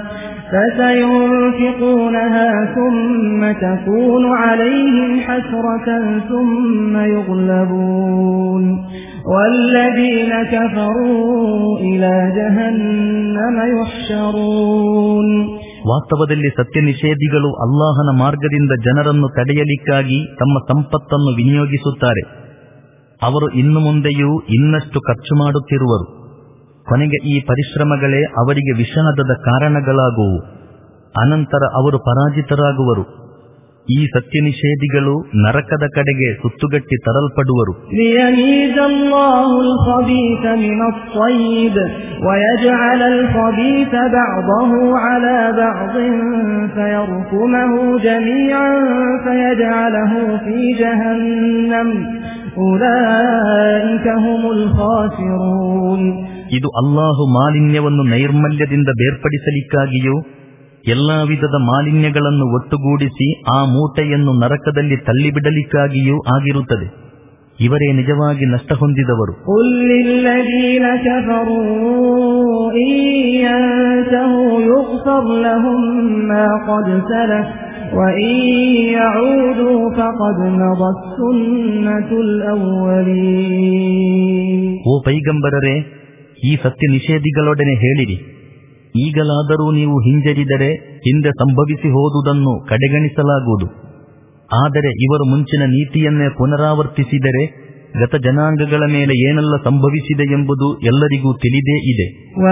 A: فسينفقونها ثم تكون عليهم حسرة ثم يغلبون والذين كفروا إلى جهنم يحشرون.
B: ವಾಸ್ತವದಲ್ಲಿ ಸತ್ಯ ನಿಷೇಧಿಗಳು ಅಲ್ಲಾಹನ ಮಾರ್ಗದಿಂದ ಜನರನ್ನು ತಡೆಯಲಿಕ್ಕಾಗಿ ತಮ್ಮ ಸಂಪತ್ತನ್ನು ವಿನಿಯೋಗಿಸುತ್ತಾರೆ. ಅವರು ಇನ್ನು ಮುಂದೆಯೂ ಇನ್ನಷ್ಟು ಖರ್ಚು ಮಾಡುತ್ತಿರುವರು. ಕೊನೆಗೆ ಈ ಪರಿಶ್ರಮಗಳೇ ಅವರಿಗೆ ವಿಷಾದದ ಕಾರಣಗಳಾಗುವು. ಅನಂತರ ಅವರು ಪರಾಜಿತರಾಗುವರು. ಈ ಸತ್ಯ ನಿಷೇಧಿಗಳು ನರಕದ ಕಡೆಗೆ ಸುತ್ತುಗಟ್ಟಿ ತರಲ್ಪಡುವರು. ಇದು ಅಲ್ಲಾಹು ಮಾಲಿನ್ಯವನ್ನು ನೈರ್ಮಲ್ಯದಿಂದ ಬೇರ್ಪಡಿಸಲಿಕ್ಕಾಗಿಯೂ ಎಲ್ಲಾ ವಿಧದ ಮಾಲಿನ್ಯಗಳನ್ನು ಒಟ್ಟುಗೂಡಿಸಿ ಆ ಮೂಟೆಯನ್ನು ನರಕದಲ್ಲಿ ತಳ್ಳಿಬಿಡಲಿಕ್ಕಾಗಿಯೂ ಆಗಿರುತ್ತದೆ. ಇವರೇ ನಿಜವಾಗಿ ನಷ್ಟ ಹೊಂದಿದವರು. ಓ ಪೈಗಂಬರರೇ, ಈ ಸತ್ಯ ನಿಷೇಧಿಗಳೊಡನೆ ಹೇಳಿರಿ, ಈಗಲಾದರೂ ನೀವು ಹಿಂಜರಿದರೆ ಹಿಂದೆ ಸಂಭವಿಸಿ ಹೋದುದನ್ನು ಕಡೆಗಣಿಸಲಾಗುವುದು. ಆದರೆ ಇವರು ಮುಂಚಿನ ನೀತಿಯನ್ನೇ ಪುನರಾವರ್ತಿಸಿದರೆ ಗತ ಜನಾಂಗಗಳ ಮೇಲೆ ಏನೆಲ್ಲ ಸಂಭವಿಸಿದೆ ಎಂಬುದು ಎಲ್ಲರಿಗೂ ತಿಳಿದೇ ಇದೆ.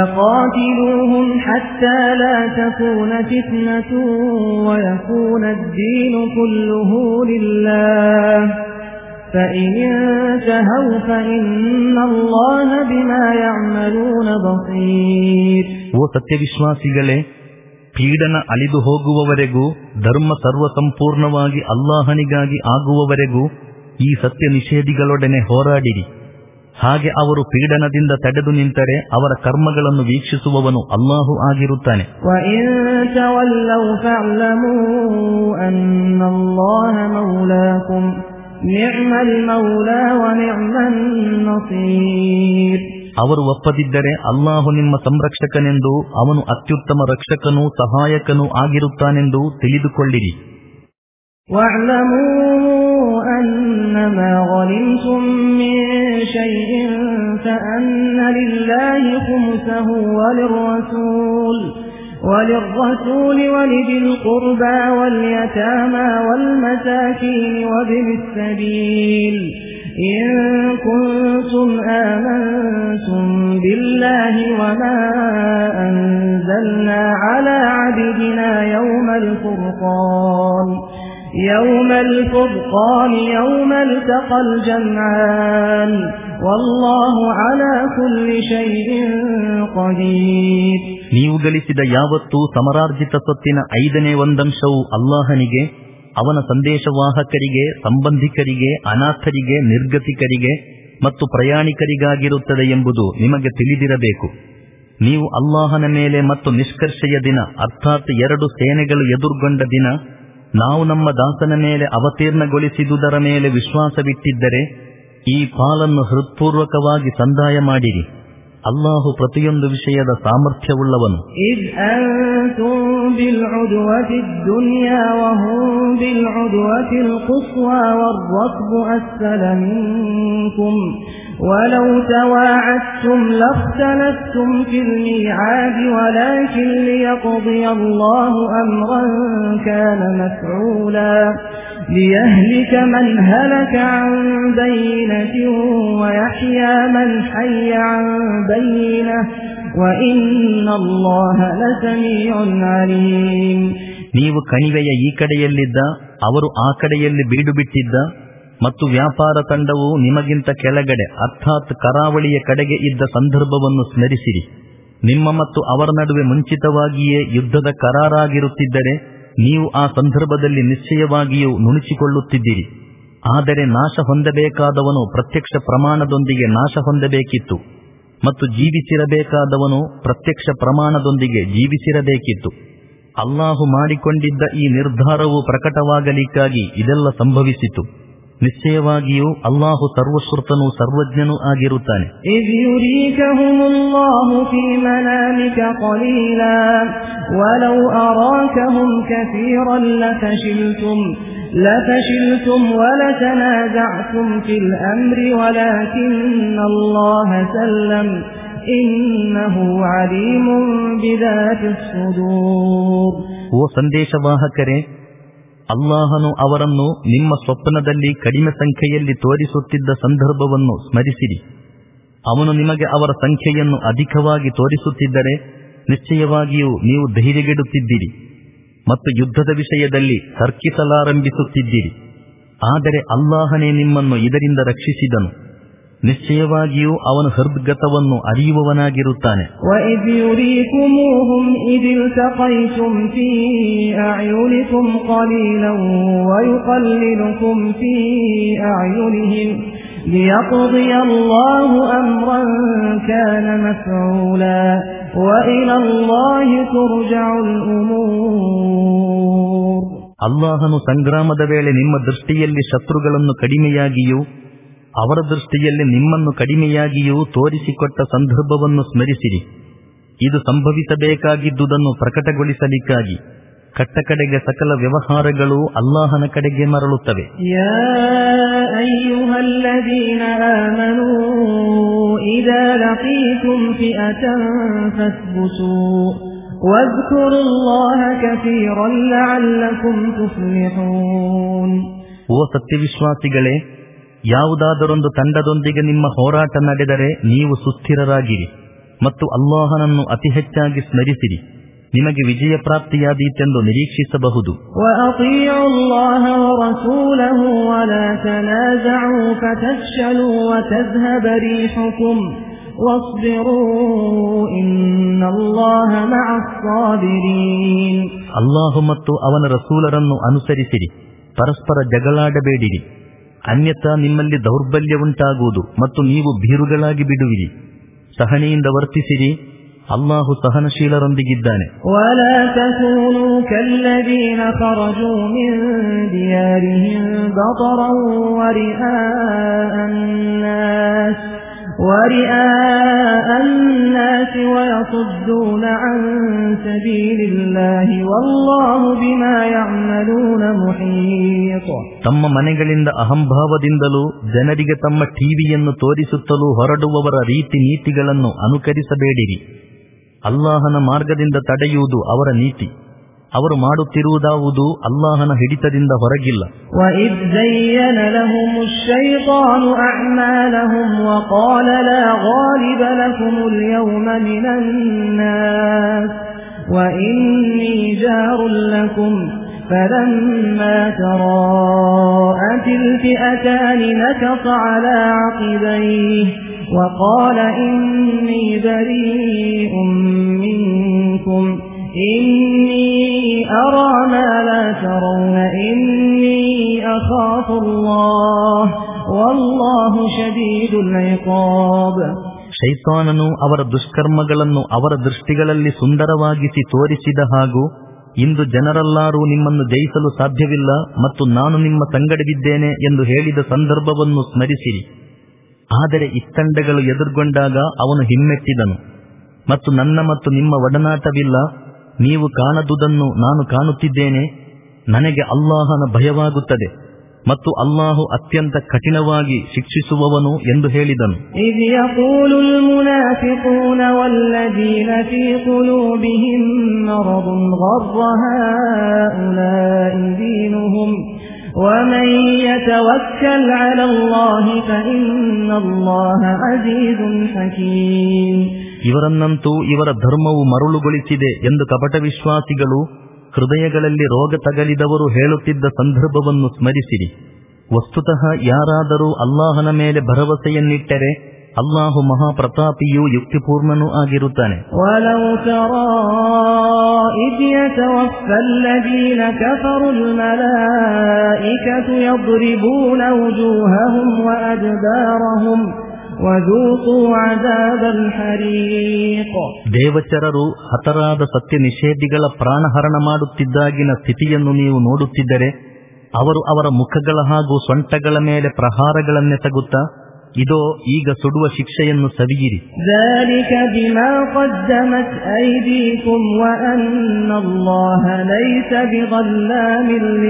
A: فإن انتهوا فإن الله بما يعملون بصير.
B: ಓ ಸತ್ಯವಿಶ್ವಾಸಿಗಳೇ, ಪೀಡನ ಅಳಿದು ಹೋಗುವವರೆಗೂ, ಧರ್ಮ ಸರ್ವಸಂಪೂರ್ಣವಾಗಿ ಅಲ್ಲಾಹನಿಗಾಗಿ ಆಗುವವರೆಗೂ ಈ ಸತ್ಯ ನಿಷೇಧಿಗಳೊಡನೆ ಹೋರಾಡಿರಿ. ಹಾಗೆ ಅವರು ಪೀಡನದಿಂದ ತಡೆದು ನಿಂತರೆ ಅವರ ಕರ್ಮಗಳನ್ನು ವೀಕ್ಷಿಸುವವನು ಅಲ್ಲಾಹು ಆಗಿರುತ್ತಾನೆ.
A: وَإِن تَوَلَّوْا فَاعْلَمُوا أَنَّ اللَّهَ مَوْلَاكُمْ نِعْمَ الْمَوْلَى وَنِعْمَ النَّصِيرُ.
B: ಅವರು ಒಪ್ಪದಿದ್ದರೆ ಅಲ್ಲಾಹು ನಿಮ್ಮ ಸಂರಕ್ಷಕನೆಂದು, ಅವನು ಅತ್ಯುತ್ತಮ ರಕ್ಷಕನೂ ಸಹಾಯಕನೂ ಆಗಿರುತ್ತಾನೆಂದು ತಿಳಿದುಕೊಳ್ಳಿರಿ.
A: واعلموا أنما غنمتم من شيء فأن لله خمسه وللرسول وللرسول ولذي القربى واليتامى والمساكين وابن السبيل إن كنتم آمنتم بالله وما أنزلنا على عبدنا يوم الفرقان يوم الفرقان يوم التقى الجمعان والله على كل شيء قدير.
B: ನೀವು ಗಳಿಸಿದ ಯಾವತ್ತೂ ಸಮರಾರ್ಜಿತ ಸೊತ್ತಿನ ಐದನೇ ಒಂದಂಶವು ಅಲ್ಲಾಹನಿಗೆ, ಅವನ ಸಂದೇಶವಾಹಕರಿಗೆ, ಸಂಬಂಧಿಕರಿಗೆ, ಅನಾಥರಿಗೆ, ನಿರ್ಗತಿಕರಿಗೆ ಮತ್ತು ಪ್ರಯಾಣಿಕರಿಗಾಗಿರುತ್ತದೆ ಎಂಬುದು ನಿಮಗೆ ತಿಳಿದಿರಬೇಕು. ನೀವು ಅಲ್ಲಾಹನ ಮೇಲೆ ಮತ್ತು ನಿಷ್ಕರ್ಷೆಯ ದಿನ, ಅರ್ಥಾತ್ ಎರಡು ಸೇನೆಗಳು ಎದುರುಗೊಂಡ ದಿನ, ನಾವು ನಮ್ಮ ದಾಸನ ಮೇಲೆ ಅವತೀರ್ಣಗೊಳಿಸಿದುದರ ಮೇಲೆ ವಿಶ್ವಾಸವಿಟ್ಟಿದ್ದರೆ ಈ ಪಾಲನ್ನು ಹೃತ್ಪೂರ್ವಕವಾಗಿ ಸಂದಾಯ ಮಾಡಿರಿ. ಅಲ್ಲಾಹು ಪ್ರತಿಯೊಂದು ವಿಷಯದ ಸಾಮರ್ಥ್ಯವುಳ್ಳವನು.
A: ಇದ್ ಅಂತುಂ ಬಿಲ್ಉದ್ವತಿ ದುನ್ಯಾ ವಹುಂ ಬಿಲ್ಉದ್ವತಿಲ್ ಖುಸ್ವಾ ವರ್ರಕ್ಬು ಅಸ್ಫಲ ಮಿನ್ಕುಂ ولو تواعدتم لاختلفتم في الميعاد ولكن ليقضي الله أمرا كان مفعولا ليهلك من هلك عن بينة ويحيى من حي عن بينة وإن الله لسميع عليم.
B: ನೀವು ಕಣಿವೆಯ ಈ ಕಡೆಯಲ್ಲಿದ್ದ, ಅವರು ಆ ಕಡೆಯಲ್ಲಿ ಬೀಡು ಬಿಟ್ಟಿದ್ದ ಮತ್ತು ವ್ಯಾಪಾರ ತಂಡವು ನಿಮಗಿಂತ ಕೆಳಗಡೆ ಅರ್ಥಾತ್ ಕರಾವಳಿಯ ಕಡೆಗೆ ಇದ್ದ ಸಂದರ್ಭವನ್ನು ಸ್ಮರಿಸಿರಿ. ನಿಮ್ಮ ಮತ್ತು ಅವರ ನಡುವೆ ಮುಂಚಿತವಾಗಿಯೇ ಯುದ್ಧದ ಕರಾರಾಗಿರುತ್ತಿದ್ದರೆ ನೀವು ಆ ಸಂದರ್ಭದಲ್ಲಿ ನಿಶ್ಚಯವಾಗಿಯೂ ನುಣುಚಿಕೊಳ್ಳುತ್ತಿದ್ದಿರಿ. ಆದರೆ ನಾಶ ಹೊಂದಬೇಕಾದವನು ಪ್ರತ್ಯಕ್ಷ ಪ್ರಮಾಣದೊಂದಿಗೆ ನಾಶ ಹೊಂದಬೇಕಿತ್ತು ಮತ್ತು ಜೀವಿಸಿರಬೇಕಾದವನು ಪ್ರತ್ಯಕ್ಷ ಪ್ರಮಾಣದೊಂದಿಗೆ ಜೀವಿಸಿರಬೇಕಿತ್ತು. ಅಲ್ಲಾಹು ಮಾಡಿಕೊಂಡಿದ್ದ ಈ ನಿರ್ಧಾರವು ಪ್ರಕಟವಾಗಲಿಕ್ಕಾಗಿ ಇದೆಲ್ಲ ಸಂಭವಿಸಿತು. ನಿಶ್ಚಯವಾಗಿಯೂ ಅಲ್ಲಾಹು ಸರ್ವಶ್ರುತನೂ ಸರ್ವಜ್ಞನೂ ಆಗಿರುತ್ತಾನೆ.
A: ಇದ್ ಯುರೀಕಹುಮುಲ್ಲಾಹು ಫೀ ಮನಾಮಿಕ ಕಲೀಲಾ ವಲೌ ಅರಾಕಹುಂ ಕಸೀರನ್ ಲಫಶಿಲ್ತುಂ ಲಫಶಿಲ್ತುಂ ವಲತನಾಜಅತುಂ ಫಿಲ್ ಅಮ್ರಿ ವಲಾಕಿನ್ನಲ್ಲಾಹ ಸಲ್ಲಂ ಇನ್ನಹು ಅಲೀಮುಂ ಬಿದಾತಿಸ್ ಸುದೂರ್.
B: ಓ ಸಂದೇಶವಾಹಕರೇ, ಅಲ್ಲಾಹನು ಅವರನ್ನು ನಿಮ್ಮ ಸ್ವಪ್ನದಲ್ಲಿ ಕಡಿಮೆ ಸಂಖ್ಯೆಯಲ್ಲಿ ತೋರಿಸುತ್ತಿದ್ದ ಸಂದರ್ಭವನ್ನು ಸ್ಮರಿಸಿರಿ. ಅವನು ನಿಮಗೆ ಅವರ ಸಂಖ್ಯೆಯನ್ನು ಅಧಿಕವಾಗಿ ತೋರಿಸುತ್ತಿದ್ದರೆ ನಿಶ್ಚಯವಾಗಿಯೂ ನೀವು ಧೈರ್ಯಗೆಡುತ್ತಿದ್ದಿರಿ ಮತ್ತು ಯುದ್ಧದ ವಿಷಯದಲ್ಲಿ ತರ್ಕಿಸಲಾರಂಭಿಸುತ್ತಿದ್ದಿರಿ. ಆದರೆ ಅಲ್ಲಾಹನೇ ನಿಮ್ಮನ್ನು ಇದರಿಂದ ರಕ್ಷಿಸಿದನು. ನಿಶ್ಚಯವಾಗಿಯೂ ಅವನು ಹೃದ್ಗತವನ್ನು ಅರಿಯುವವನಾಗಿರುತ್ತಾನೆ.
A: وَإِذْ يُرِيكُمُوهُمْ إِذِ الْتَقَيْتُمْ فِي أَعْيُنِكُمْ قَلِيلًا وَيُقَلِّلُكُمْ فِي أَعْيُنِهِمْ لِيَقْضِيَ اللَّهُ أَمْرًا كَانَ مَفْعُولًا وَإِلَى اللَّهِ تُرْجَعُ الْأُمُورُ.
B: ಅಲ್ಲಾಹನು ಸಂಗ್ರಾಮದ ವೇಳೆ ನಿಮ್ಮ ದೃಷ್ಟಿಯಲ್ಲಿ ಶತ್ರುಗಳನ್ನು ಕಡಿಮೆಯಾಗಿಯೂ ಅವರ ದೃಷ್ಟಿಯಲ್ಲಿ ನಿಮ್ಮನ್ನು ಕಡಿಮೆಯಾಗಿಯೂ ತೋರಿಸಿಕೊಟ್ಟ ಸಂದರ್ಭವನ್ನು ಸ್ಮರಿಸಿರಿ. ಇದು ಸಂಭವಿಸಬೇಕಾಗಿದ್ದುದನ್ನು ಪ್ರಕಟಗೊಳಿಸಲಿಕ್ಕಾಗಿ ಕಟ್ಟಕಡೆಗೆ ಸಕಲ ವ್ಯವಹಾರಗಳು ಅಲ್ಲಾಹನ ಕಡೆಗೆ ಮರಳುತ್ತವೆ.
A: ಯಾ ಅಯ್ಯುಹಲ್ಲದೀನ ಆಮನೂ ಇದಾ ಲಕೀತುಂ ಫಿಅತನ್ ಫಸ್ಬುತೂ ವಜ್ಕುರುಲ್ಲಾಹ ಕಸೀರನ್ ಲಅಲ್ಲಕುಂ ತುಫ್ಲಿಹೂನ್.
B: ಓ ಸತ್ಯವಿಶ್ವಾಸಿಗಳೇ, ಯಾವುದಾದರೊಂದು ತಂಡದೊಂದಿಗೆ ನಿಮ್ಮ ಹೋರಾಟ ನಡೆದರೆ ನೀವು ಸುಸ್ಥಿರರಾಗಿರಿ ಮತ್ತು ಅಲ್ಲಾಹನನ್ನು ಅತಿ ಹೆಚ್ಚಾಗಿ ಸ್ಮರಿಸಿರಿ. ನಿಮಗೆ ವಿಜಯ ಪ್ರಾಪ್ತಿಯಾದೀತೆಂದು ನಿರೀಕ್ಷಿಸಬಹುದು. ಅಲ್ಲಾಹು ಮತ್ತು ಅವನ ರಸೂಲರನ್ನು ಅನುಸರಿಸಿರಿ, ಪರಸ್ಪರ ಜಗಳಾಡಬೇಡಿರಿ, ಅನ್ಯಥಾ ನಿಮ್ಮಲ್ಲಿ ದೌರ್ಬಲ್ಯ ಉಂಟಾಗುವುದು ಮತ್ತು ನೀವು ಭೀರುಗಳಾಗಿ ಬಿಡುವಿರಿ. ಸಹನೆಯಿಂದ ವರ್ತಿಸಿರಿ, ಅಲ್ಲಾಹು ಸಹನಶೀಲರೊಂದಿಗಿದ್ದಾನೆ.
A: ولا تكونوا كالذين خرجوا من ديارهم بطرا ورئاء الناس وَرِئَاءَ النَّاسِ وَيَصُدُّونَ عَن سَبِيلِ اللَّهِ وَاللَّهُ بِمَا يَعْمَلُونَ مُحِيطٌ.
B: ತಮ್ಮ ಮನೆಗಳಿಂದ ಅಹಂಭಾವದಿಂದಲೂ ಜನರಿಗೆ ತಮ್ಮ ಟಿವಿಯನ್ನು ತೋರಿಸುತ್ತಲೂ ಹೊರಡುವವರ ರೀತಿ ನೀತಿಗಳನ್ನು ಅನುಕರಿಸಬೇಡಿರಿ. ಅಲ್ಲಾಹನ ಮಾರ್ಗದಿಂದ ತಡೆಯುವುದು ಅವರ ನೀತಿ. ಅವರು ಮಾಡುತ್ತಿರುವುದಾವುದು ಅಲ್ಲಾಹನ ಹಿಡಿತದಿಂದ ಹೊರಗಿಲ್ಲ.
A: وَإِذْ زَيَّنَ لَهُمُ الشَّيْطَانُ أَعْمَالَهُمْ وَقَالَ لَا غَالِبَ لَكُمُ الْيَوْمَ مِنَ النَّاسِ وَإِنِّي جَارٌ لَكُمْ فَلَمَّا تَرَاءَتِ الْفِئَتَانِ نَكَصَ عَلَى عَقِبَيْهِ وَقَالَ إِنِّي بَرِيءٌ مِنكُمْ إِنِّي أَرَى مَا لَا تَرَوْنَ إِنِّي أَخَافُ اللَّهَ وَاللَّهُ شَدِيدُ الْعِقَابِ.
B: ಶೈತಾನನು ಅವರ ದುಷ್ಕರ್ಮಗಳನ್ನು ಅವರ ದೃಷ್ಟಿಗಳಲ್ಲಿ ಸುಂದರವಾಗಿಸಿ ತೋರಿಸಿದ ಹಾಗೂ ಇಂದು ಜನರೆಲ್ಲರೂ ನಿಮ್ಮನ್ನು ಜಯಿಸಲು ಸಾಧ್ಯವಿಲ್ಲ ಮತ್ತು ನಾನು ನಿಮ್ಮ ಸಂಗಡವಿದ್ದೇನೆ ಎಂದು ಹೇಳಿದ ಸಂದರ್ಭವನ್ನು ಸ್ಮರಿಸಿರಿ. ಆದರೆ ಇತ್ತಂಡಗಳು ಎದುರುಗೊಂಡಾಗ ಅವನು ಹಿಮ್ಮೆಟ್ಟಿದನು, ಮತ್ತು ನನ್ನ ಮತ್ತು ನಿಮ್ಮ ಒಡನಾಟವಿಲ್ಲ, ನೀವು ಕಾಣದುದನ್ನು ನಾನು ಕಾಣುತ್ತಿದ್ದೇನೆ, ನನಗೆ ಅಲ್ಲಾಹನ ಭಯವಾಗುತ್ತದೆ ಮತ್ತು ಅಲ್ಲಾಹು ಅತ್ಯಂತ ಕಠಿಣವಾಗಿ ಶಿಕ್ಷಿಸುವವನು ಎಂದು ಹೇಳಿದನು.
A: إِذْ يَقُولُ الْمُنَافِقُونَ وَالَّذِينَ فِي قُلُوبِهِم مَّرَضٌ غَرَّ هَٰؤُلَاءِ دِينُهُمْ وَمَن يَتَوَكَّلْ عَلَى اللَّهِ فَإِنَّ اللَّهَ عَزِيزٌ حَكِيمٌ.
B: ಇವರನ್ನಂತೂ ಇವರ ಧರ್ಮವು ಮರುಳುಗೊಳಿಸಿದೆ ಎಂದು ಕಪಟ ವಿಶ್ವಾಸಿಗಳು, ಹೃದಯಗಳಲ್ಲಿ ರೋಗ ತಗಲಿದವರು ಹೇಳುತ್ತಿದ್ದ ಸಂದರ್ಭವನ್ನು ಸ್ಮರಿಸಿರಿ. ವಸ್ತುತಃ ಯಾರಾದರೂ ಅಲ್ಲಾಹನ ಮೇಲೆ ಭರವಸೆಯನ್ನಿಟ್ಟರೆ ಅಲ್ಲಾಹು ಮಹಾಪ್ರತಾಪಿಯೂ ಯುಕ್ತಿಪೂರ್ಣನೂ ಆಗಿರುತ್ತಾನೆ.
A: وَلَوْ تَرَىٰ إِذْ يَتَوَفَّى الَّذِينَ كَفَرُوا الْمَلَائِكَةُ يَضْرِبُونَ وُجُوهَهُمْ وَأَدْبَارَهُمْ وَذُوقُوا عَذَابَ الْحَرِيقِ.
B: ದೇವಚರರು ಹತರಾದ ಸತ್ಯ ನಿಷೇಧಿಗಳ ಪ್ರಾಣಹರಣ ಮಾಡುತ್ತಿದ್ದಾಗಿನ ಸ್ಥಿತಿಯನ್ನು ನೀವು ನೋಡುತ್ತಿದ್ದರೆ ಅವರು ಅವರ ಮುಖಗಳ ಹಾಗೂ ಸೊಂಟಗಳ ಮೇಲೆ ಪ್ರಹಾರಗಳನ್ನೆಸಗುತ್ತಾ, ಇದೋ ಈಗ ಸುಡುವ ಶಿಕ್ಷೆಯನ್ನು ಸವಿಯಿರಿ.
A: ذَلِكَ بِمَا قَدَّمَتْ أَيْدِيكُمْ وَأَنَّ اللَّهَ لَيْسَ بِظَلَّامٍ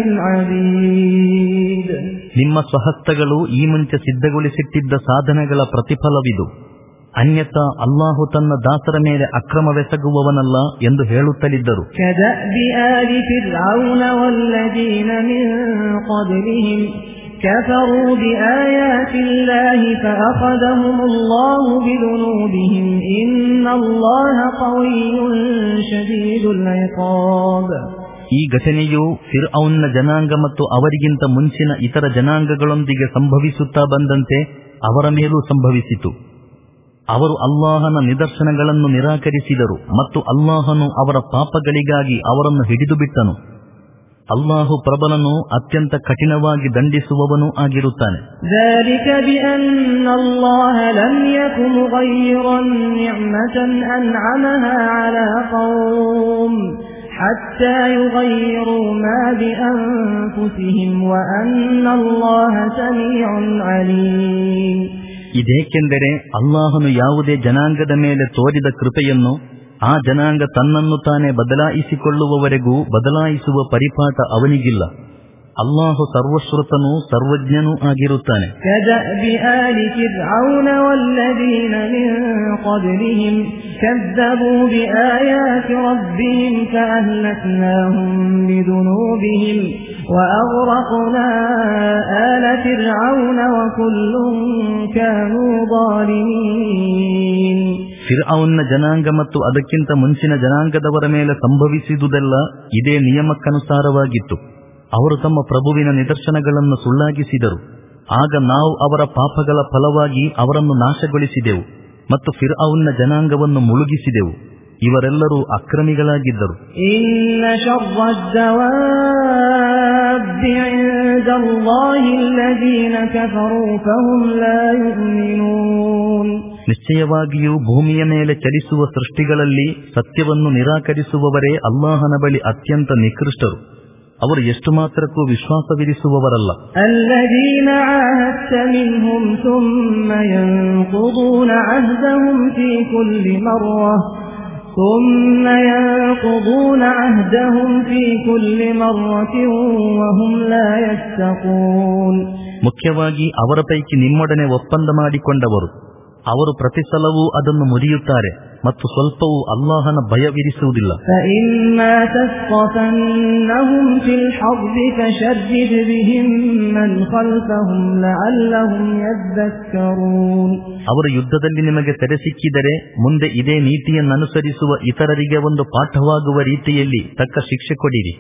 A: لِلْعَبِيدِ.
B: ನಿಮ್ಮ ಸ್ವಹಸ್ತಗಳು ಈ ಮುಂಚೆ ಸಿದ್ಧಗೊಳಿಸಿಟ್ಟಿದ್ದ ಸಾಧನಗಳ ಪ್ರತಿಫಲವಿದು. ಅನ್ಯಥಾ ಅಲ್ಲಾಹು ತನ್ನ ದಾಸರ ಮೇಲೆ ಅಕ್ರಮವೆಸಗುವವನಲ್ಲ ಎಂದು ಹೇಳುತ್ತಲಿದ್ದರು.
A: كَدَأْبِ آلِ فِرْعَوْنَ وَالَّذِينَ مِن قَبْلِهِمْ كَفَرُوا بِآيَاتِ اللَّهِ فَأَخَذَهُمُ اللَّهُ بِذُنُوبِهِمْ إِنَّ اللَّهَ قَوِيٌّ شَدِيدُ الْعِقَابِ.
B: ಈ ಘಟನೆಯು ಫಿರ್ಔನ್ನ ಜನಾಂಗ ಮತ್ತು ಅವರಿಗಿಂತ ಮುಂಚಿನ ಇತರ ಜನಾಂಗಗಳೊಂದಿಗೆ ಸಂಭವಿಸುತ್ತಾ ಬಂದಂತೆ ಅವರ ಮೇಲೂ ಸಂಭವಿಸಿತು. ಅವರು ಅಲ್ಲಾಹನ ನಿದರ್ಶನಗಳನ್ನು ನಿರಾಕರಿಸಿದರು ಮತ್ತು ಅಲ್ಲಾಹನು ಅವರ ಪಾಪಗಳಿಗಾಗಿ ಅವರನ್ನು ಹಿಡಿದು ಬಿಟ್ಟನು. ಅಲ್ಲಾಹು ಪ್ರಬಲನೂ ಅತ್ಯಂತ ಕಠಿಣವಾಗಿ ದಂಡಿಸುವವನೂ ಆಗಿರುತ್ತಾನೆ.
A: ذَلِكَ بِأَنَّ اللَّهَ لَمْ يَكُ مُغَيِّرًا نِعْمَةً أَنْعَمَهَا عَلَى قَوْمٍ حَتَّى يُغَيِّرُوا مَا بِأَنفُسِهِمْ وَأَنَّ اللَّهَ سَمِيعٌ عَلِيمٌ.
B: ಇದೇಕೆಂದರೆ ಅಲ್ಲಾಹನು ಯಾವುದೇ ಜನಾಂಗದ ಮೇಲೆ ತೋರಿದ ಕೃಪೆಯನ್ನು ಆ ಜನಾಂಗ ತನ್ನನ್ನು ತಾನೇ ಬದಲಾಯಿಸಿಕೊಳ್ಳುವವರೆಗೂ ಬದಲಾಯಿಸುವ ಪರಿಪಾಠ ಅವನಿಗಿಲ್ಲ. ಅಲ್ಲಾಹು ಸರ್ವಶ್ರುತನೂ ಸರ್ವಜ್ಞನೂ ಆಗಿರುತ್ತಾನೆ.
A: كَدَأْبِ آلِ فِرْعَوْنَ وَالَّذِينَ مِن قَبْلِهِمْ كَذَّبُوا بِآيَاتِ رَبِّهِمْ فَأَهْلَكْنَاهُم بِذُنُوبِهِمْ وَأَغْرَقْنَا آلَ فِرْعَوْنَ وَكُلٌّ كَانُوا ظَالِمِينَ.
B: ಫಿರ್ಔನ್ನ ಜನಾಂಗ ಮತ್ತು ಅದಕ್ಕಿಂತ ಮುಂಚಿನ ಜನಾಂಗದವರ ಮೇಲೆ ಸಂಭವಿಸಿದುದೆಲ್ಲ ಇದೇ ನಿಯಮಕ್ಕನುಸಾರವಾಗಿತ್ತು. ಅವರು ತಮ್ಮ ಪ್ರಭುವಿನ ನಿದರ್ಶನಗಳನ್ನು ಸುಳ್ಳಾಗಿಸಿದರು. ಆಗ ನಾವು ಅವರ ಪಾಪಗಳ ಫಲವಾಗಿ ಅವರನ್ನು ನಾಶಗೊಳಿಸಿದೆವು ಮತ್ತು ಫಿರ್ಔನ್ನ ಜನಾಂಗವನ್ನು ಮುಳುಗಿಸಿದೆವು. ಇವರೆಲ್ಲರೂ ಅಕ್ರಮಿಗಳಾಗಿದ್ದರು.
A: ಇನ್ನ ಶರ್ರದ್ದವಾಬ್ಬಿ ಇಂದಲ್ಲಾಹಿ ಅಲ್ಲದೀನ ಕಫರೂ ಫಹುಂ ಲಾ ಯುಮಿನೂನ್.
B: ನಿಶ್ಚಯವಾಗಿಯೂ ಭೂಮಿಯ ಮೇಲೆ ಚಲಿಸುವ ಸೃಷ್ಟಿಗಳಲ್ಲಿ ಸತ್ಯವನ್ನು ನಿರಾಕರಿಸುವವರೇ ಅಲ್ಲಾಹನ ಬಳಿ ಅತ್ಯಂತ ನಿಕೃಷ್ಟರು. ಅವರು ಎಷ್ಟು ಮಾತ್ರಕ್ಕೂ ವಿಶ್ವಾಸವಿರಿಸುವವರಲ್ಲ.
A: الذين عاهدت منهم ثم ينقضون عهدهم في كل مرة ثم ينقضون عهدهم في كل مرة وهم لا يتقون.
B: ಮುಖ್ಯವಾಗಿ ಅವರ ಪೈಕಿ ನಿಮ್ಮೊಡನೆ ಒಪ್ಪಂದ ಮಾಡಿಕೊಂಡವರು ಅವರು ಪ್ರತಿ ಸಲವೂ ಅದನ್ನು ಮುರಿಯುತ್ತಾರೆ ಮತ್ತು ಸ್ವಲ್ಪವೂ ಅಲ್ಲಾಹನ ಭಯವಿರಿಸುವುದಿಲ್ಲ. ಅವರು ಯುದ್ಧದಲ್ಲಿ ನಿಮಗೆ ಸೆರೆ ಸಿಕ್ಕಿದರೆ ಮುಂದೆ ಇದೇ ನೀತಿಯನ್ನನುಸರಿಸುವ ಇತರರಿಗೆ ಒಂದು ಪಾಠವಾಗುವ ರೀತಿಯಲ್ಲಿ ತಕ್ಕ ಶಿಕ್ಷೆ ಕೊಡಿರಿ.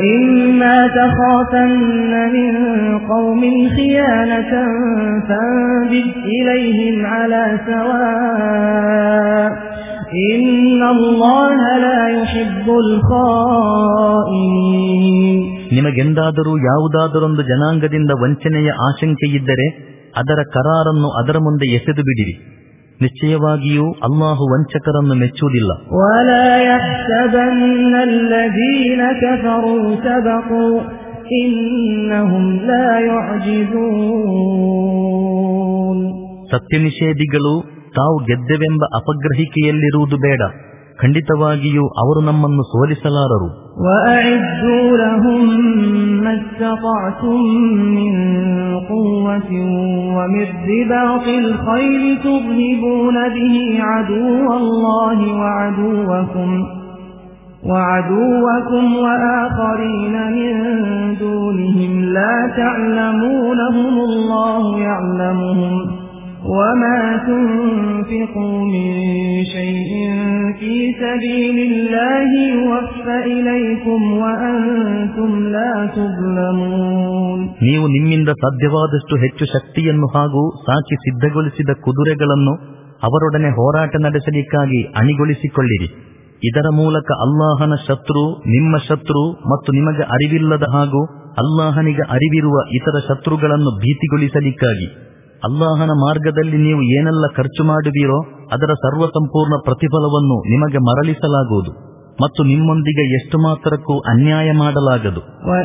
B: ನಿಮಗೆಂದಾದರೂ ಯಾವುದಾದರೊಂದು ಜನಾಂಗದಿಂದ ವಂಚನೆಯ ಆಶಂಕೆಯಿದ್ದರೆ ಅದರ ಕರಾರನ್ನು ಅದರ ಮುಂದೆ ಎಸೆದು ಬಿಡಿರಿ. ನಿಶ್ಚಯವಾಗಿಯೂ ಅಲ್ಲಾಹು ವಂಚಕರನ್ನು ಮೆಚ್ಚುವುದಿಲ್ಲ. ಸತ್ಯ ನಿಷೇಧಿಗಳು ತಾವು ಗೆದ್ದೆವೆಂಬ ಅಪಗ್ರಹಿಕೆಯಲ್ಲಿರುವುದು ಬೇಡ. ಖಂಡಿತವಾಗಿಯೂ ಅವರು ನಮ್ಮನ್ನು ಸೋಲಿಸಲಾರರು.
A: وعدوكم وآخرين من دونهم لا تعلمونهم الله يعلمهم وما تنفقوا من شيء في سبيل الله يوفى إليكم وأنتم لا تظلمون.
B: ನೀವು ನಿಮ್ಮಿಂದ ಸಾಧ್ಯವಾದಷ್ಟು ಹೆಚ್ಚು ಶಕ್ತಿಯನ್ನು ಹಾಗೂ ಸಾಕಿ ಸಿದ್ಧಗೊಳಿಸಿದ ಕುದುರೆಗಳನ್ನು ಅವರೊಡನೆ ಹೋರಾಟ ನಡೆಸಲಿಕ್ಕಾಗಿ ಅಣಿಗೊಳಿಸಿಕೊಳ್ಳಿರಿ. ಇದರ ಮೂಲಕ ಅಲ್ಲಾಹನ ಶತ್ರು ನಿಮ್ಮ ಶತ್ರು ಮತ್ತು ನಿಮಗೆ ಅರಿವಿಲ್ಲದ ಹಾಗೂ ಅಲ್ಲಾಹನಿಗೆ ಅರಿವಿರುವ ಇತರ ಶತ್ರುಗಳನ್ನು ಭೀತಿಗೊಳಿಸಲಿಕ್ಕಾಗಿ ಅಲ್ಲಾಹನ ಮಾರ್ಗದಲ್ಲಿ ನೀವು ಏನೆಲ್ಲ ಖರ್ಚು ಮಾಡುವಿರೋ ಅದರ ಸರ್ವಸಂಪೂರ್ಣ ಪ್ರತಿಫಲವನ್ನು ನಿಮಗೆ ಮರಳಿಸಲಾಗುವುದು ಮತ್ತು ನಿಮ್ಮೊಂದಿಗೆ ಎಷ್ಟು ಮಾತ್ರಕ್ಕೂ ಅನ್ಯಾಯ ಮಾಡಲಾಗದು.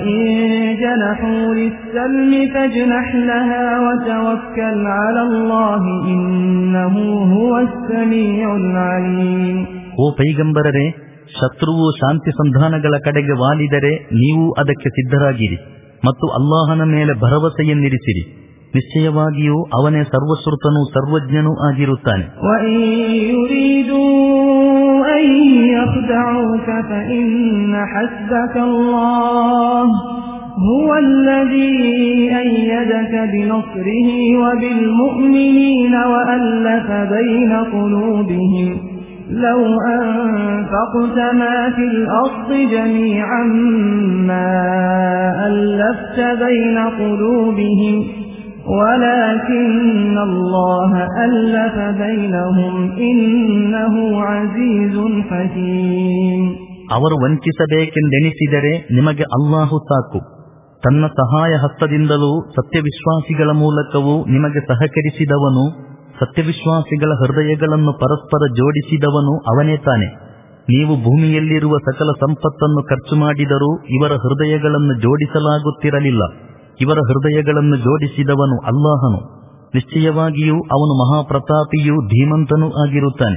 B: ಓ ಪೈಗಂಬರರೇ, ಶತ್ರುವು ಶಾಂತಿ ಸಂಧಾನಗಳ ಕಡೆಗೆ ವಾಲಿದರೆ ನೀವು ಅದಕ್ಕೆ ಸಿದ್ಧರಾಗಿರಿ ಮತ್ತು ಅಲ್ಲಾಹನ ಮೇಲೆ ಭರವಸೆಯನ್ನಿರಿಸಿರಿ. ನಿಶ್ಚಯವಾಗಿಯೂ ಅವನೇ ಸರ್ವಶ್ರುತನೂ ಸರ್ವಜ್ಞನೂ ಆಗಿರುತ್ತಾನೆ.
A: هو الذي أيدك بنصره وبالمؤمنين وألف بين قلوبهم لو أنفقت ما في الأرض جميعا ما ألفت بين قلوبهم ولكن الله ألف بينهم إنه عزيز حكيم.
B: ಅವರು ವಂಚಿಸಬೇಕೆಂದೆನಿಸಿದರೆ ನಿಮಗೆ ಅಲ್ಲಾಹು ಸಾಕು. ತನ್ನ ಸಹಾಯ ಹಸ್ತದಿಂದಲೂ ಸತ್ಯವಿಶ್ವಾಸಿಗಳ ಮೂಲಕವೂ ನಿಮಗೆ ಸಹಕರಿಸಿದವನು, ಸತ್ಯವಿಶ್ವಾಸಿಗಳ ಹೃದಯಗಳನ್ನು ಪರಸ್ಪರ ಜೋಡಿಸಿದವನು ಅವನೇ ತಾನೆ. ನೀವು ಭೂಮಿಯಲ್ಲಿರುವ ಸಕಲ ಸಂಪತ್ತನ್ನು ಖರ್ಚು ಮಾಡಿದರೂ ಇವರ ಹೃದಯಗಳನ್ನು ಜೋಡಿಸಲಾಗುತ್ತಿರಲಿಲ್ಲ. ಇವರ ಹೃದಯಗಳನ್ನು ಜೋಡಿಸಿದವನು ಅಲ್ಲಾಹನು. ನಿಶ್ಚಯವಾಗಿಯೂ ಅವನು ಮಹಾಪ್ರತಾಪಿಯೂ ಧೀಮಂತನೂ ಆಗಿರುತ್ತಾನೆ.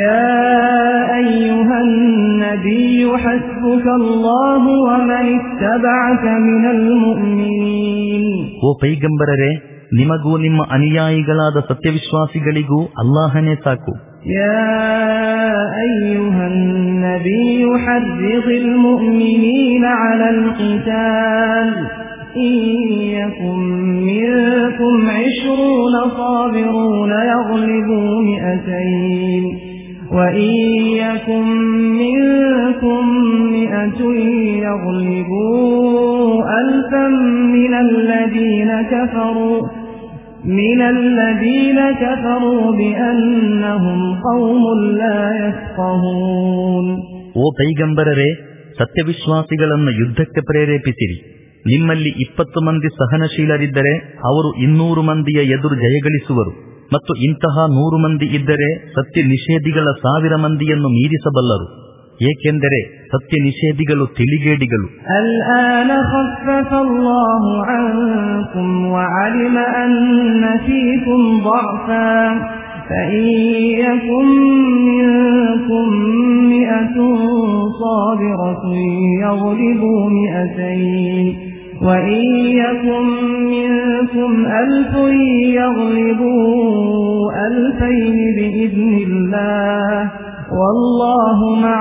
B: ಓ ಪೈಗಂಬರರೇ, ನಿಮಗೂ ನಿಮ್ಮ ಅನುಯಾಯಿಗಳಾದ ಸತ್ಯವಿಶ್ವಾಸಿಗಳಿಗೂ ಅಲ್ಲಾಹನೇ ಸಾಕು.
A: يا أيها النبي حرض المؤمنين على القتال إن يكن منكم عشرون صابرون يغلبوا مئتين وإن يكن منكم مئة يغلبوا ألفا من الذين كفروا من الذين كفروا بأنهم قوم لا يفقهون.
B: ಓ ಪೈಗಂಬರರೇ, ಸತ್ಯವಿಶ್ವಾಸಿಗಳನ್ನು ಯುದ್ಧಕ್ಕೆ ಪ್ರೇರೇಪಿಸಿರಿ. ನಿಮ್ಮಲ್ಲಿ ಇಪ್ಪತ್ತು ಮಂದಿ ಸಹನಶೀಲರಿದ್ದರೆ ಅವರು ಇನ್ನೂರು ಮಂದಿಯ ಎದುರು ಜಯಗಳಿಸುವರು, ಮತ್ತು ಇಂತಹ ನೂರು ಮಂದಿ ಇದ್ದರೆ ಸತ್ಯ ನಿಷೇಧಿಗಳ ಸಾವಿರ ಮಂದಿಯನ್ನು ಮೀರಿಸಬಲ್ಲರು. ಏಕೆಂದರೆ ಸತ್ಯ ನಿಷೇಧಿಗಳು ತಿಳಿಗೇಡಿಗಳು.
A: الآن خفف الله عنكم وعلم أن فيكم ضعفا فإن يكن منكم مئة صابرة يغلبوا مئتين وإن يكن منكم ألف يغلبوا ألفين بإذن الله والله مع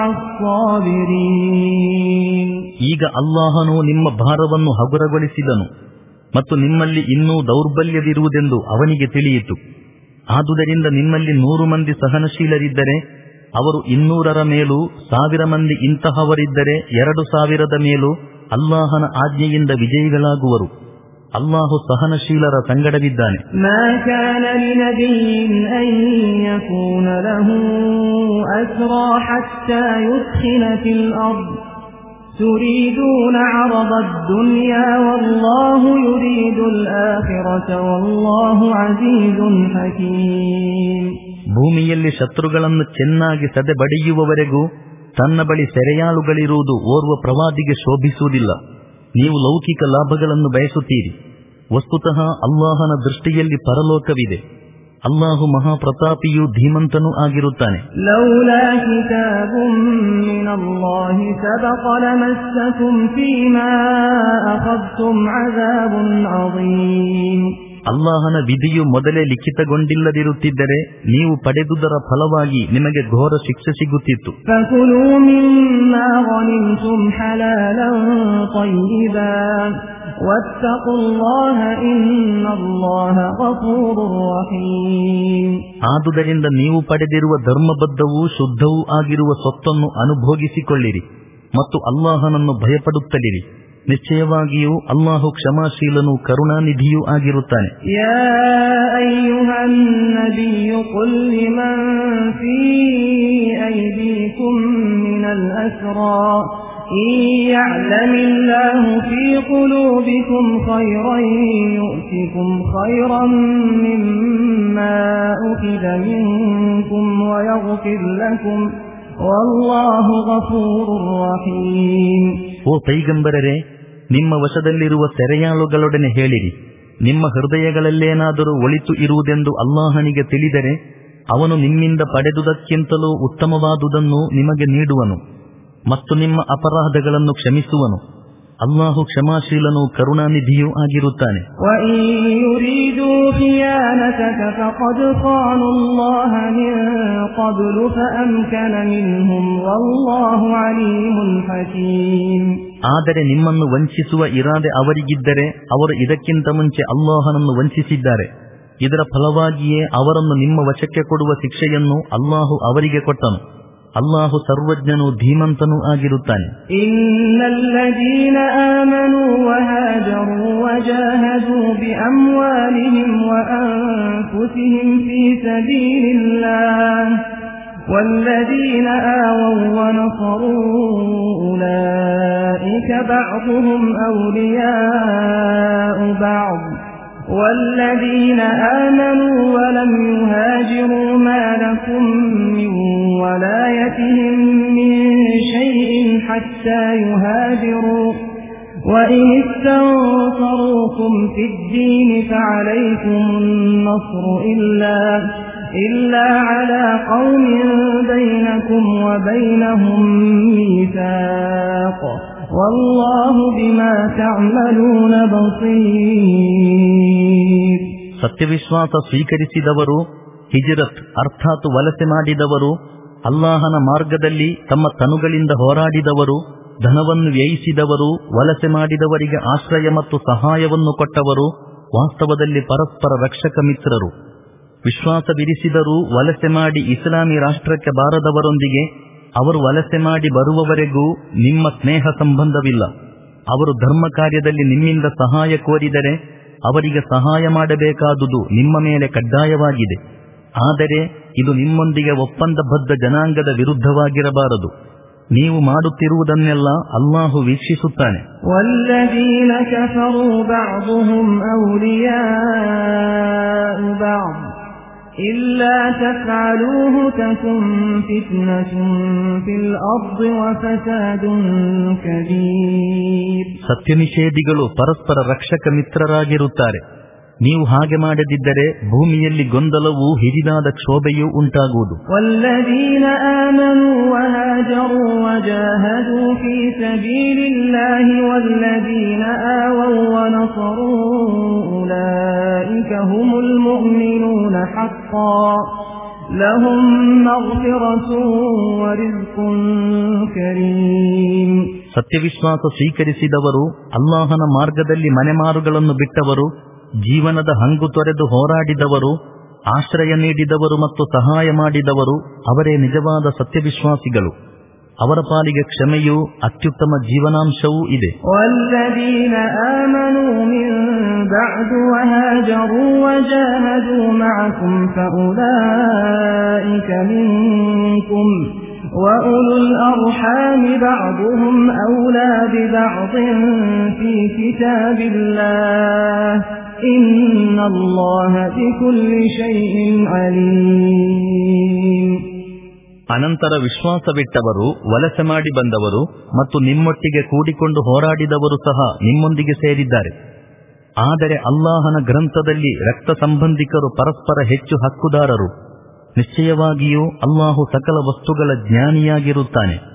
A: الصابرين.
B: ಈಗ ಅಲ್ಲಾಹನು ನಿಮ್ಮ ಭಾರವನ್ನು ಹಗುರಗೊಳಿಸಿದನು ಮತ್ತು ನಿಮ್ಮಲ್ಲಿ ಇನ್ನೂ ದೌರ್ಬಲ್ಯವಿರುವುದೆಂದು ಅವನಿಗೆ ತಿಳಿಯಿತು. ಆದುದರಿಂದ ನಿಮ್ಮಲ್ಲಿ ನೂರು ಮಂದಿ ಸಹನಶೀಲರಿದ್ದರೆ ಅವರು ಇನ್ನೂರರ ಮೇಲೂ, ಸಾವಿರ ಮಂದಿ ಇಂತಹವರಿದ್ದರೆ ಎರಡು ಸಾವಿರದ ಮೇಲೂ ಅಲ್ಲಾಹನ ಆಜ್ಞೆಯಿಂದ ವಿಜಯಿಗಳಾಗುವರು. ಅಲ್ಲಾಹು ಸಹನಶೀಲರ ಸಂಗಡವಿದ್ದಾನೆ.
A: ಮಾ ಕಾನ ಲಿನಬಿಯ್ಯಿನ್ ಅನ್ ಯಕೂನ ಲಹು ಅಸ್ರಾ ಹತ್ತಾ ಯುದ್ಖಿಲ ಫಿಲ್ ಅರ್ದ್ ತುರೀದೂನ ಅರದದ್ ದುನ್ಯಾ ವಲ್ಲಾಹು ಯುರೀದುಲ್ ಆಖಿರತ ವಲ್ಲಾಹು ಅಜೀಜುನ್ ಹಕೀಮ್.
B: ಭೂಮಿಯಲ್ಲಿ ಶತ್ರುಗಳನ್ನು ಚೆನ್ನಾಗಿ ಸದೆ ಬಡಿಯುವವರೆಗೂ ತನ್ನ ಬಳಿ ಸೆರೆಯಾಳುಗಳಿರುವುದು ಓರ್ವ ಪ್ರವಾದಿಗೆ ಶೋಭಿಸುವುದಿಲ್ಲ. ನೀವು ಲೌಕಿಕ ಲಾಭಗಳನ್ನು ಬಯಸುತ್ತೀರಿ. ವಸ್ತುತಃ ಅಲ್ಲಾಹನ ದೃಷ್ಟಿಯಲ್ಲಿ ಪರಲೋಕವಿದೆ. ಅಲ್ಲಾಹು ಮಹಾಪ್ರತಾಪಿಯೂ ಧೀಮಂತನೂ ಆಗಿರುತ್ತಾನೆ.
A: ಲೌಲಾ ಕಿತಾಬುಂ ಮಿನಲ್ಲಾಹಿ ಸಬಕ ಲಮಸ್ಸಕುಂ ಫೀಮಾ ಅಖದ್ತುಂ ಅಜಾಬುನ್ ಅಜೀಮ್.
B: ಅಲ್ಲಾಹನ ವಿಧಿಯು ಮೊದಲೇ ಲಿಖಿತಗೊಂಡಿಲ್ಲದಿರುತ್ತಿದ್ದರೆ ನೀವು ಪಡೆದುದರ ಫಲವಾಗಿ ನಿಮಗೆ ಘೋರ ಶಿಕ್ಷೆ ಸಿಗುತ್ತಿತ್ತು.
A: ಫಕುಲೂ ಮಿಮ್ಮಾ ಗನಿಮ್ತುಂ ಹಲಾಲನ್ ತಯ್ಯಿಬಾ ವತ್ತಖುಲ್ಲಾಹ ಇನ್ನಲ್ಲಾಹ ಗಫೂರುರ್ ರಹೀಮ್.
B: ಆದುದರಿಂದ ನೀವು ಪಡೆದಿರುವ ಧರ್ಮಬದ್ಧವೂ ಶುದ್ಧವೂ ಆಗಿರುವ ಸ್ವತ್ತನ್ನು ಅನುಭೋಗಿಸಿಕೊಳ್ಳಿರಿ ಮತ್ತು ಅಲ್ಲಾಹನನ್ನು ಭಯಪಡುತ್ತಲಿರಿ. ನಿಶ್ಚಯವಾಗಿಯೂ ಅಲ್ಲಾಹು ಕ್ಷಮಾಶೀಲನೂ ಕರುಣಾನಿಧಿಯೂ ಆಗಿರುತ್ತಾನೆ.
A: ಯಾ ಅಯ್ಯುಹನ್ ನಬಿಯು ಕುಲ್ ಲಿಮನ್ ಫೀ ಐದೀಕುಂ ಮಿನಲ್ ಅಸ್ರಾ ಇನ್ ಯಅಲಮಿಲ್ಲಾಹು ಫೀ ಕುಲೂಬಿಕುಂ ಖೈರನ್ ಯು'ತಿಕುಂ ಖೈರನ್ ಮಿಮ್ಮಾ ಉಖಿದ ಮಿನ್ಕುಂ ವಯಗ್ಫಿರ್ ಲಕುಂ ವಲ್ಲಾಹು ಗಫೂರುರ್ ರಹೀಮ್.
B: ಓ ಪೈಗಂಬರರೇ, ನಿಮ್ಮ ವಶದಲ್ಲಿರುವ ಸೆರೆಯಾಳುಗಳೊಡನೆ ಹೇಳಿರಿ, ನಿಮ್ಮ ಹೃದಯಗಳಲ್ಲೇನಾದರೂ ಒಳಿತು ಇರುವುದೆಂದು ಅಲ್ಲಾಹನಿಗೆ ತಿಳಿದರೆ ಅವನು ನಿಮ್ಮಿಂದ ಪಡೆದುದಕ್ಕಿಂತಲೂ ಉತ್ತಮವಾದುದನ್ನು ನಿಮಗೆ ನೀಡುವನು ಮತ್ತು ನಿಮ್ಮ ಅಪರಾಧಗಳನ್ನು ಕ್ಷಮಿಸುವನು. ಅಲ್ಲಾಹು ಕ್ಷಮಾಶೀಲನೂ ಕರುಣಾನಿಧಿಯೂ ಆಗಿರುತ್ತಾನೆ. ಆದರೆ ನಿಮ್ಮನ್ನು ವಂಚಿಸುವ ಇರಾದೆ ಅವರಿಗಿದ್ದರೆ ಅವರು ಇದಕ್ಕಿಂತ ಮುಂಚೆ ಅಲ್ಲಾಹನನ್ನು ವಂಚಿಸಿದ್ದಾರೆ. ಇದರ ಫಲವಾಗಿಯೇ ಅವರನ್ನು ನಿಮ್ಮ ವಶಕ್ಕೆ ಕೊಡುವ ಶಿಕ್ಷೆಯನ್ನು ಅಲ್ಲಾಹು ಅವರಿಗೆ ಕೊಟ್ಟನು. ಅಲ್ಲಾಹು ಸರ್ವಜ್ಞನೂ ಧೀಮಂತನೂ ಆಗಿರುತ್ತಾನೆ.
A: ಇನ್ನಲ್ಲದೀನ ಆಮನೂ ವಹಾಜರೂ ವಜಾಹದೂ ಬಿಅಮ್ವಾಲಿಹಿಂ ವಅನ್ಫುಸಿಹಿಂ ಫೀ ಸಬೀಲಿಲ್ಲಾಹ್ والذين آووا ونصروا أولئك بعضهم أولياء بعض والذين آمنوا ولم يهاجروا ما لكم من ولايتهم من شيء حتى يهاجروا وإن استنصروكم في الدين فعليكم النصر إلا إلا على قوم بينكم وبينهم ميثاق والله بما تعملون بصير.
B: ಸತ್ಯವಿಶ್ವಾಸ ಸ್ವೀಕರಿಸಿದವರು, ಹಿಜ್ರತ್ ಅರ್ಥಾತ್ ವಲಸೆ ಮಾಡಿದವರು, ಅಲ್ಲಾಹನ ಮಾರ್ಗದಲ್ಲಿ ತಮ್ಮ ತನುಗಳಿಂದ ಹೋರಾಡಿದವರು, ಧನವನ್ನು ವ್ಯಯಿಸಿದವರು, ವಲಸೆ ಮಾಡಿದವರಿಗೆ ಆಶ್ರಯ ಮತ್ತು ಸಹಾಯವನ್ನು ಕೊಟ್ಟವರು ವಾಸ್ತವದಲ್ಲಿ ಪರಸ್ಪರ ರಕ್ಷಕ ಮಿತ್ರರು. ವಿಶ್ವಾಸವಿರಿಸಿದರೂ ವಲಸೆ ಮಾಡಿ ಇಸ್ಲಾಮಿ ರಾಷ್ಟ್ರಕ್ಕೆ ಬಾರದವರೊಂದಿಗೆ ಅವರು ವಲಸೆ ಮಾಡಿ ಬರುವವರೆಗೂ ನಿಮ್ಮ ಸ್ನೇಹ ಸಂಬಂಧವಿಲ್ಲ. ಅವರು ಧರ್ಮ ಕಾರ್ಯದಲ್ಲಿ ನಿಮ್ಮಿಂದ ಸಹಾಯ ಕೋರಿದರೆ ಅವರಿಗೆ ಸಹಾಯ ಮಾಡಬೇಕಾದುದು ನಿಮ್ಮ ಮೇಲೆ ಕಡ್ಡಾಯವಾಗಿದೆ. ಆದರೆ ಇದು ನಿಮ್ಮೊಂದಿಗೆ ಒಪ್ಪಂದಬದ್ಧ ಜನಾಂಗದ ವಿರುದ್ಧವಾಗಿರಬಾರದು. ನೀವು ಮಾಡುತ್ತಿರುವುದನ್ನೆಲ್ಲ ಅಲ್ಲಾಹು ವೀಕ್ಷಿಸುತ್ತಾನೆ.
A: ವಲ್ಲದೀನ ಕಫರೂ ಬಅದುಹುಂ ಔಲಿಯಾಉ ಬಅದ್ إلا تفعلوه تكن فتنة في الأرض وفساد كبير.
B: ಸತ್ಯನಿಷೇಧಿಗಳು ಪರಸ್ಪರ ರಕ್ಷಕ ಮಿತ್ರರಾಗಿರುತ್ತಾರೆ. ನೀವು ಹಾಗೆ ಮಾಡದಿದ್ದರೆ ಭೂಮಿಯಲ್ಲಿ ಗೊಂದಲವೂ ಹಿರಿದಾದ ಕ್ಷೋಭೆಯೂ ಉಂಟಾಗುವುದು.
A: والذين آمنوا وهاجروا وجاهدوا في سبيل الله والذين آووا ونصروا أولئك هم المؤمنون حقا لهم مغفرة ورزق كريم.
B: ಸತ್ಯವಿಶ್ವಾಸ ಸ್ವೀಕರಿಸಿದವರು, ಅಲ್ಲಾಹನ ಮಾರ್ಗದಲ್ಲಿ ಮನೆಮಾರುಗಳನ್ನು ಬಿಟ್ಟವರು, ಜೀವನದ ಹಂಗು ತೊರೆದು ಹೋರಾಡಿದವರು, ಆಶ್ರಯ ನೀಡಿದವರು ಮತ್ತು ಸಹಾಯ ಮಾಡಿದವರು ಅವರೇ ನಿಜವಾದ ಸತ್ಯವಿಶ್ವಾಸಿಗಳು. ಅವರ ಪಾಲಿಗೆ ಕ್ಷಮೆಯೂ ಅತ್ಯುತ್ತಮ ಜೀವನಾಂಶವೂ ಇದೆ.
A: والذين آمنوا من بعد وهاجروا وجاهدوا معكم فأولئك منكم وأولو الأرحام بعضهم أولى ببعض في كتاب الله إن الله بكل شيء عليم.
B: ಅನಂತರ ವಿಶ್ವಾಸವಿಟ್ಟವರು, ವಲಸೆ ಮಾಡಿ ಬಂದವರು ಮತ್ತು ನಿಮ್ಮೊಟ್ಟಿಗೆ ಕೂಡಿಕೊಂಡು ಹೋರಾಡಿದವರು ಸಹ ನಿಮ್ಮೊಂದಿಗೆ ಸೇರಿದ್ದಾರೆ. ಆದರೆ ಅಲ್ಲಾಹನ ಗ್ರಂಥದಲ್ಲಿ ರಕ್ತ ಸಂಬಂಧಿಕರು ಪರಸ್ಪರ ಹೆಚ್ಚು ಹಕ್ಕುದಾರರು. ನಿಶ್ಚಯವಾಗಿಯೂ ಅಲ್ಲಾಹು ಸಕಲ ವಸ್ತುಗಳ ಜ್ಞಾನಿಯಾಗಿರುತ್ತಾನೆ.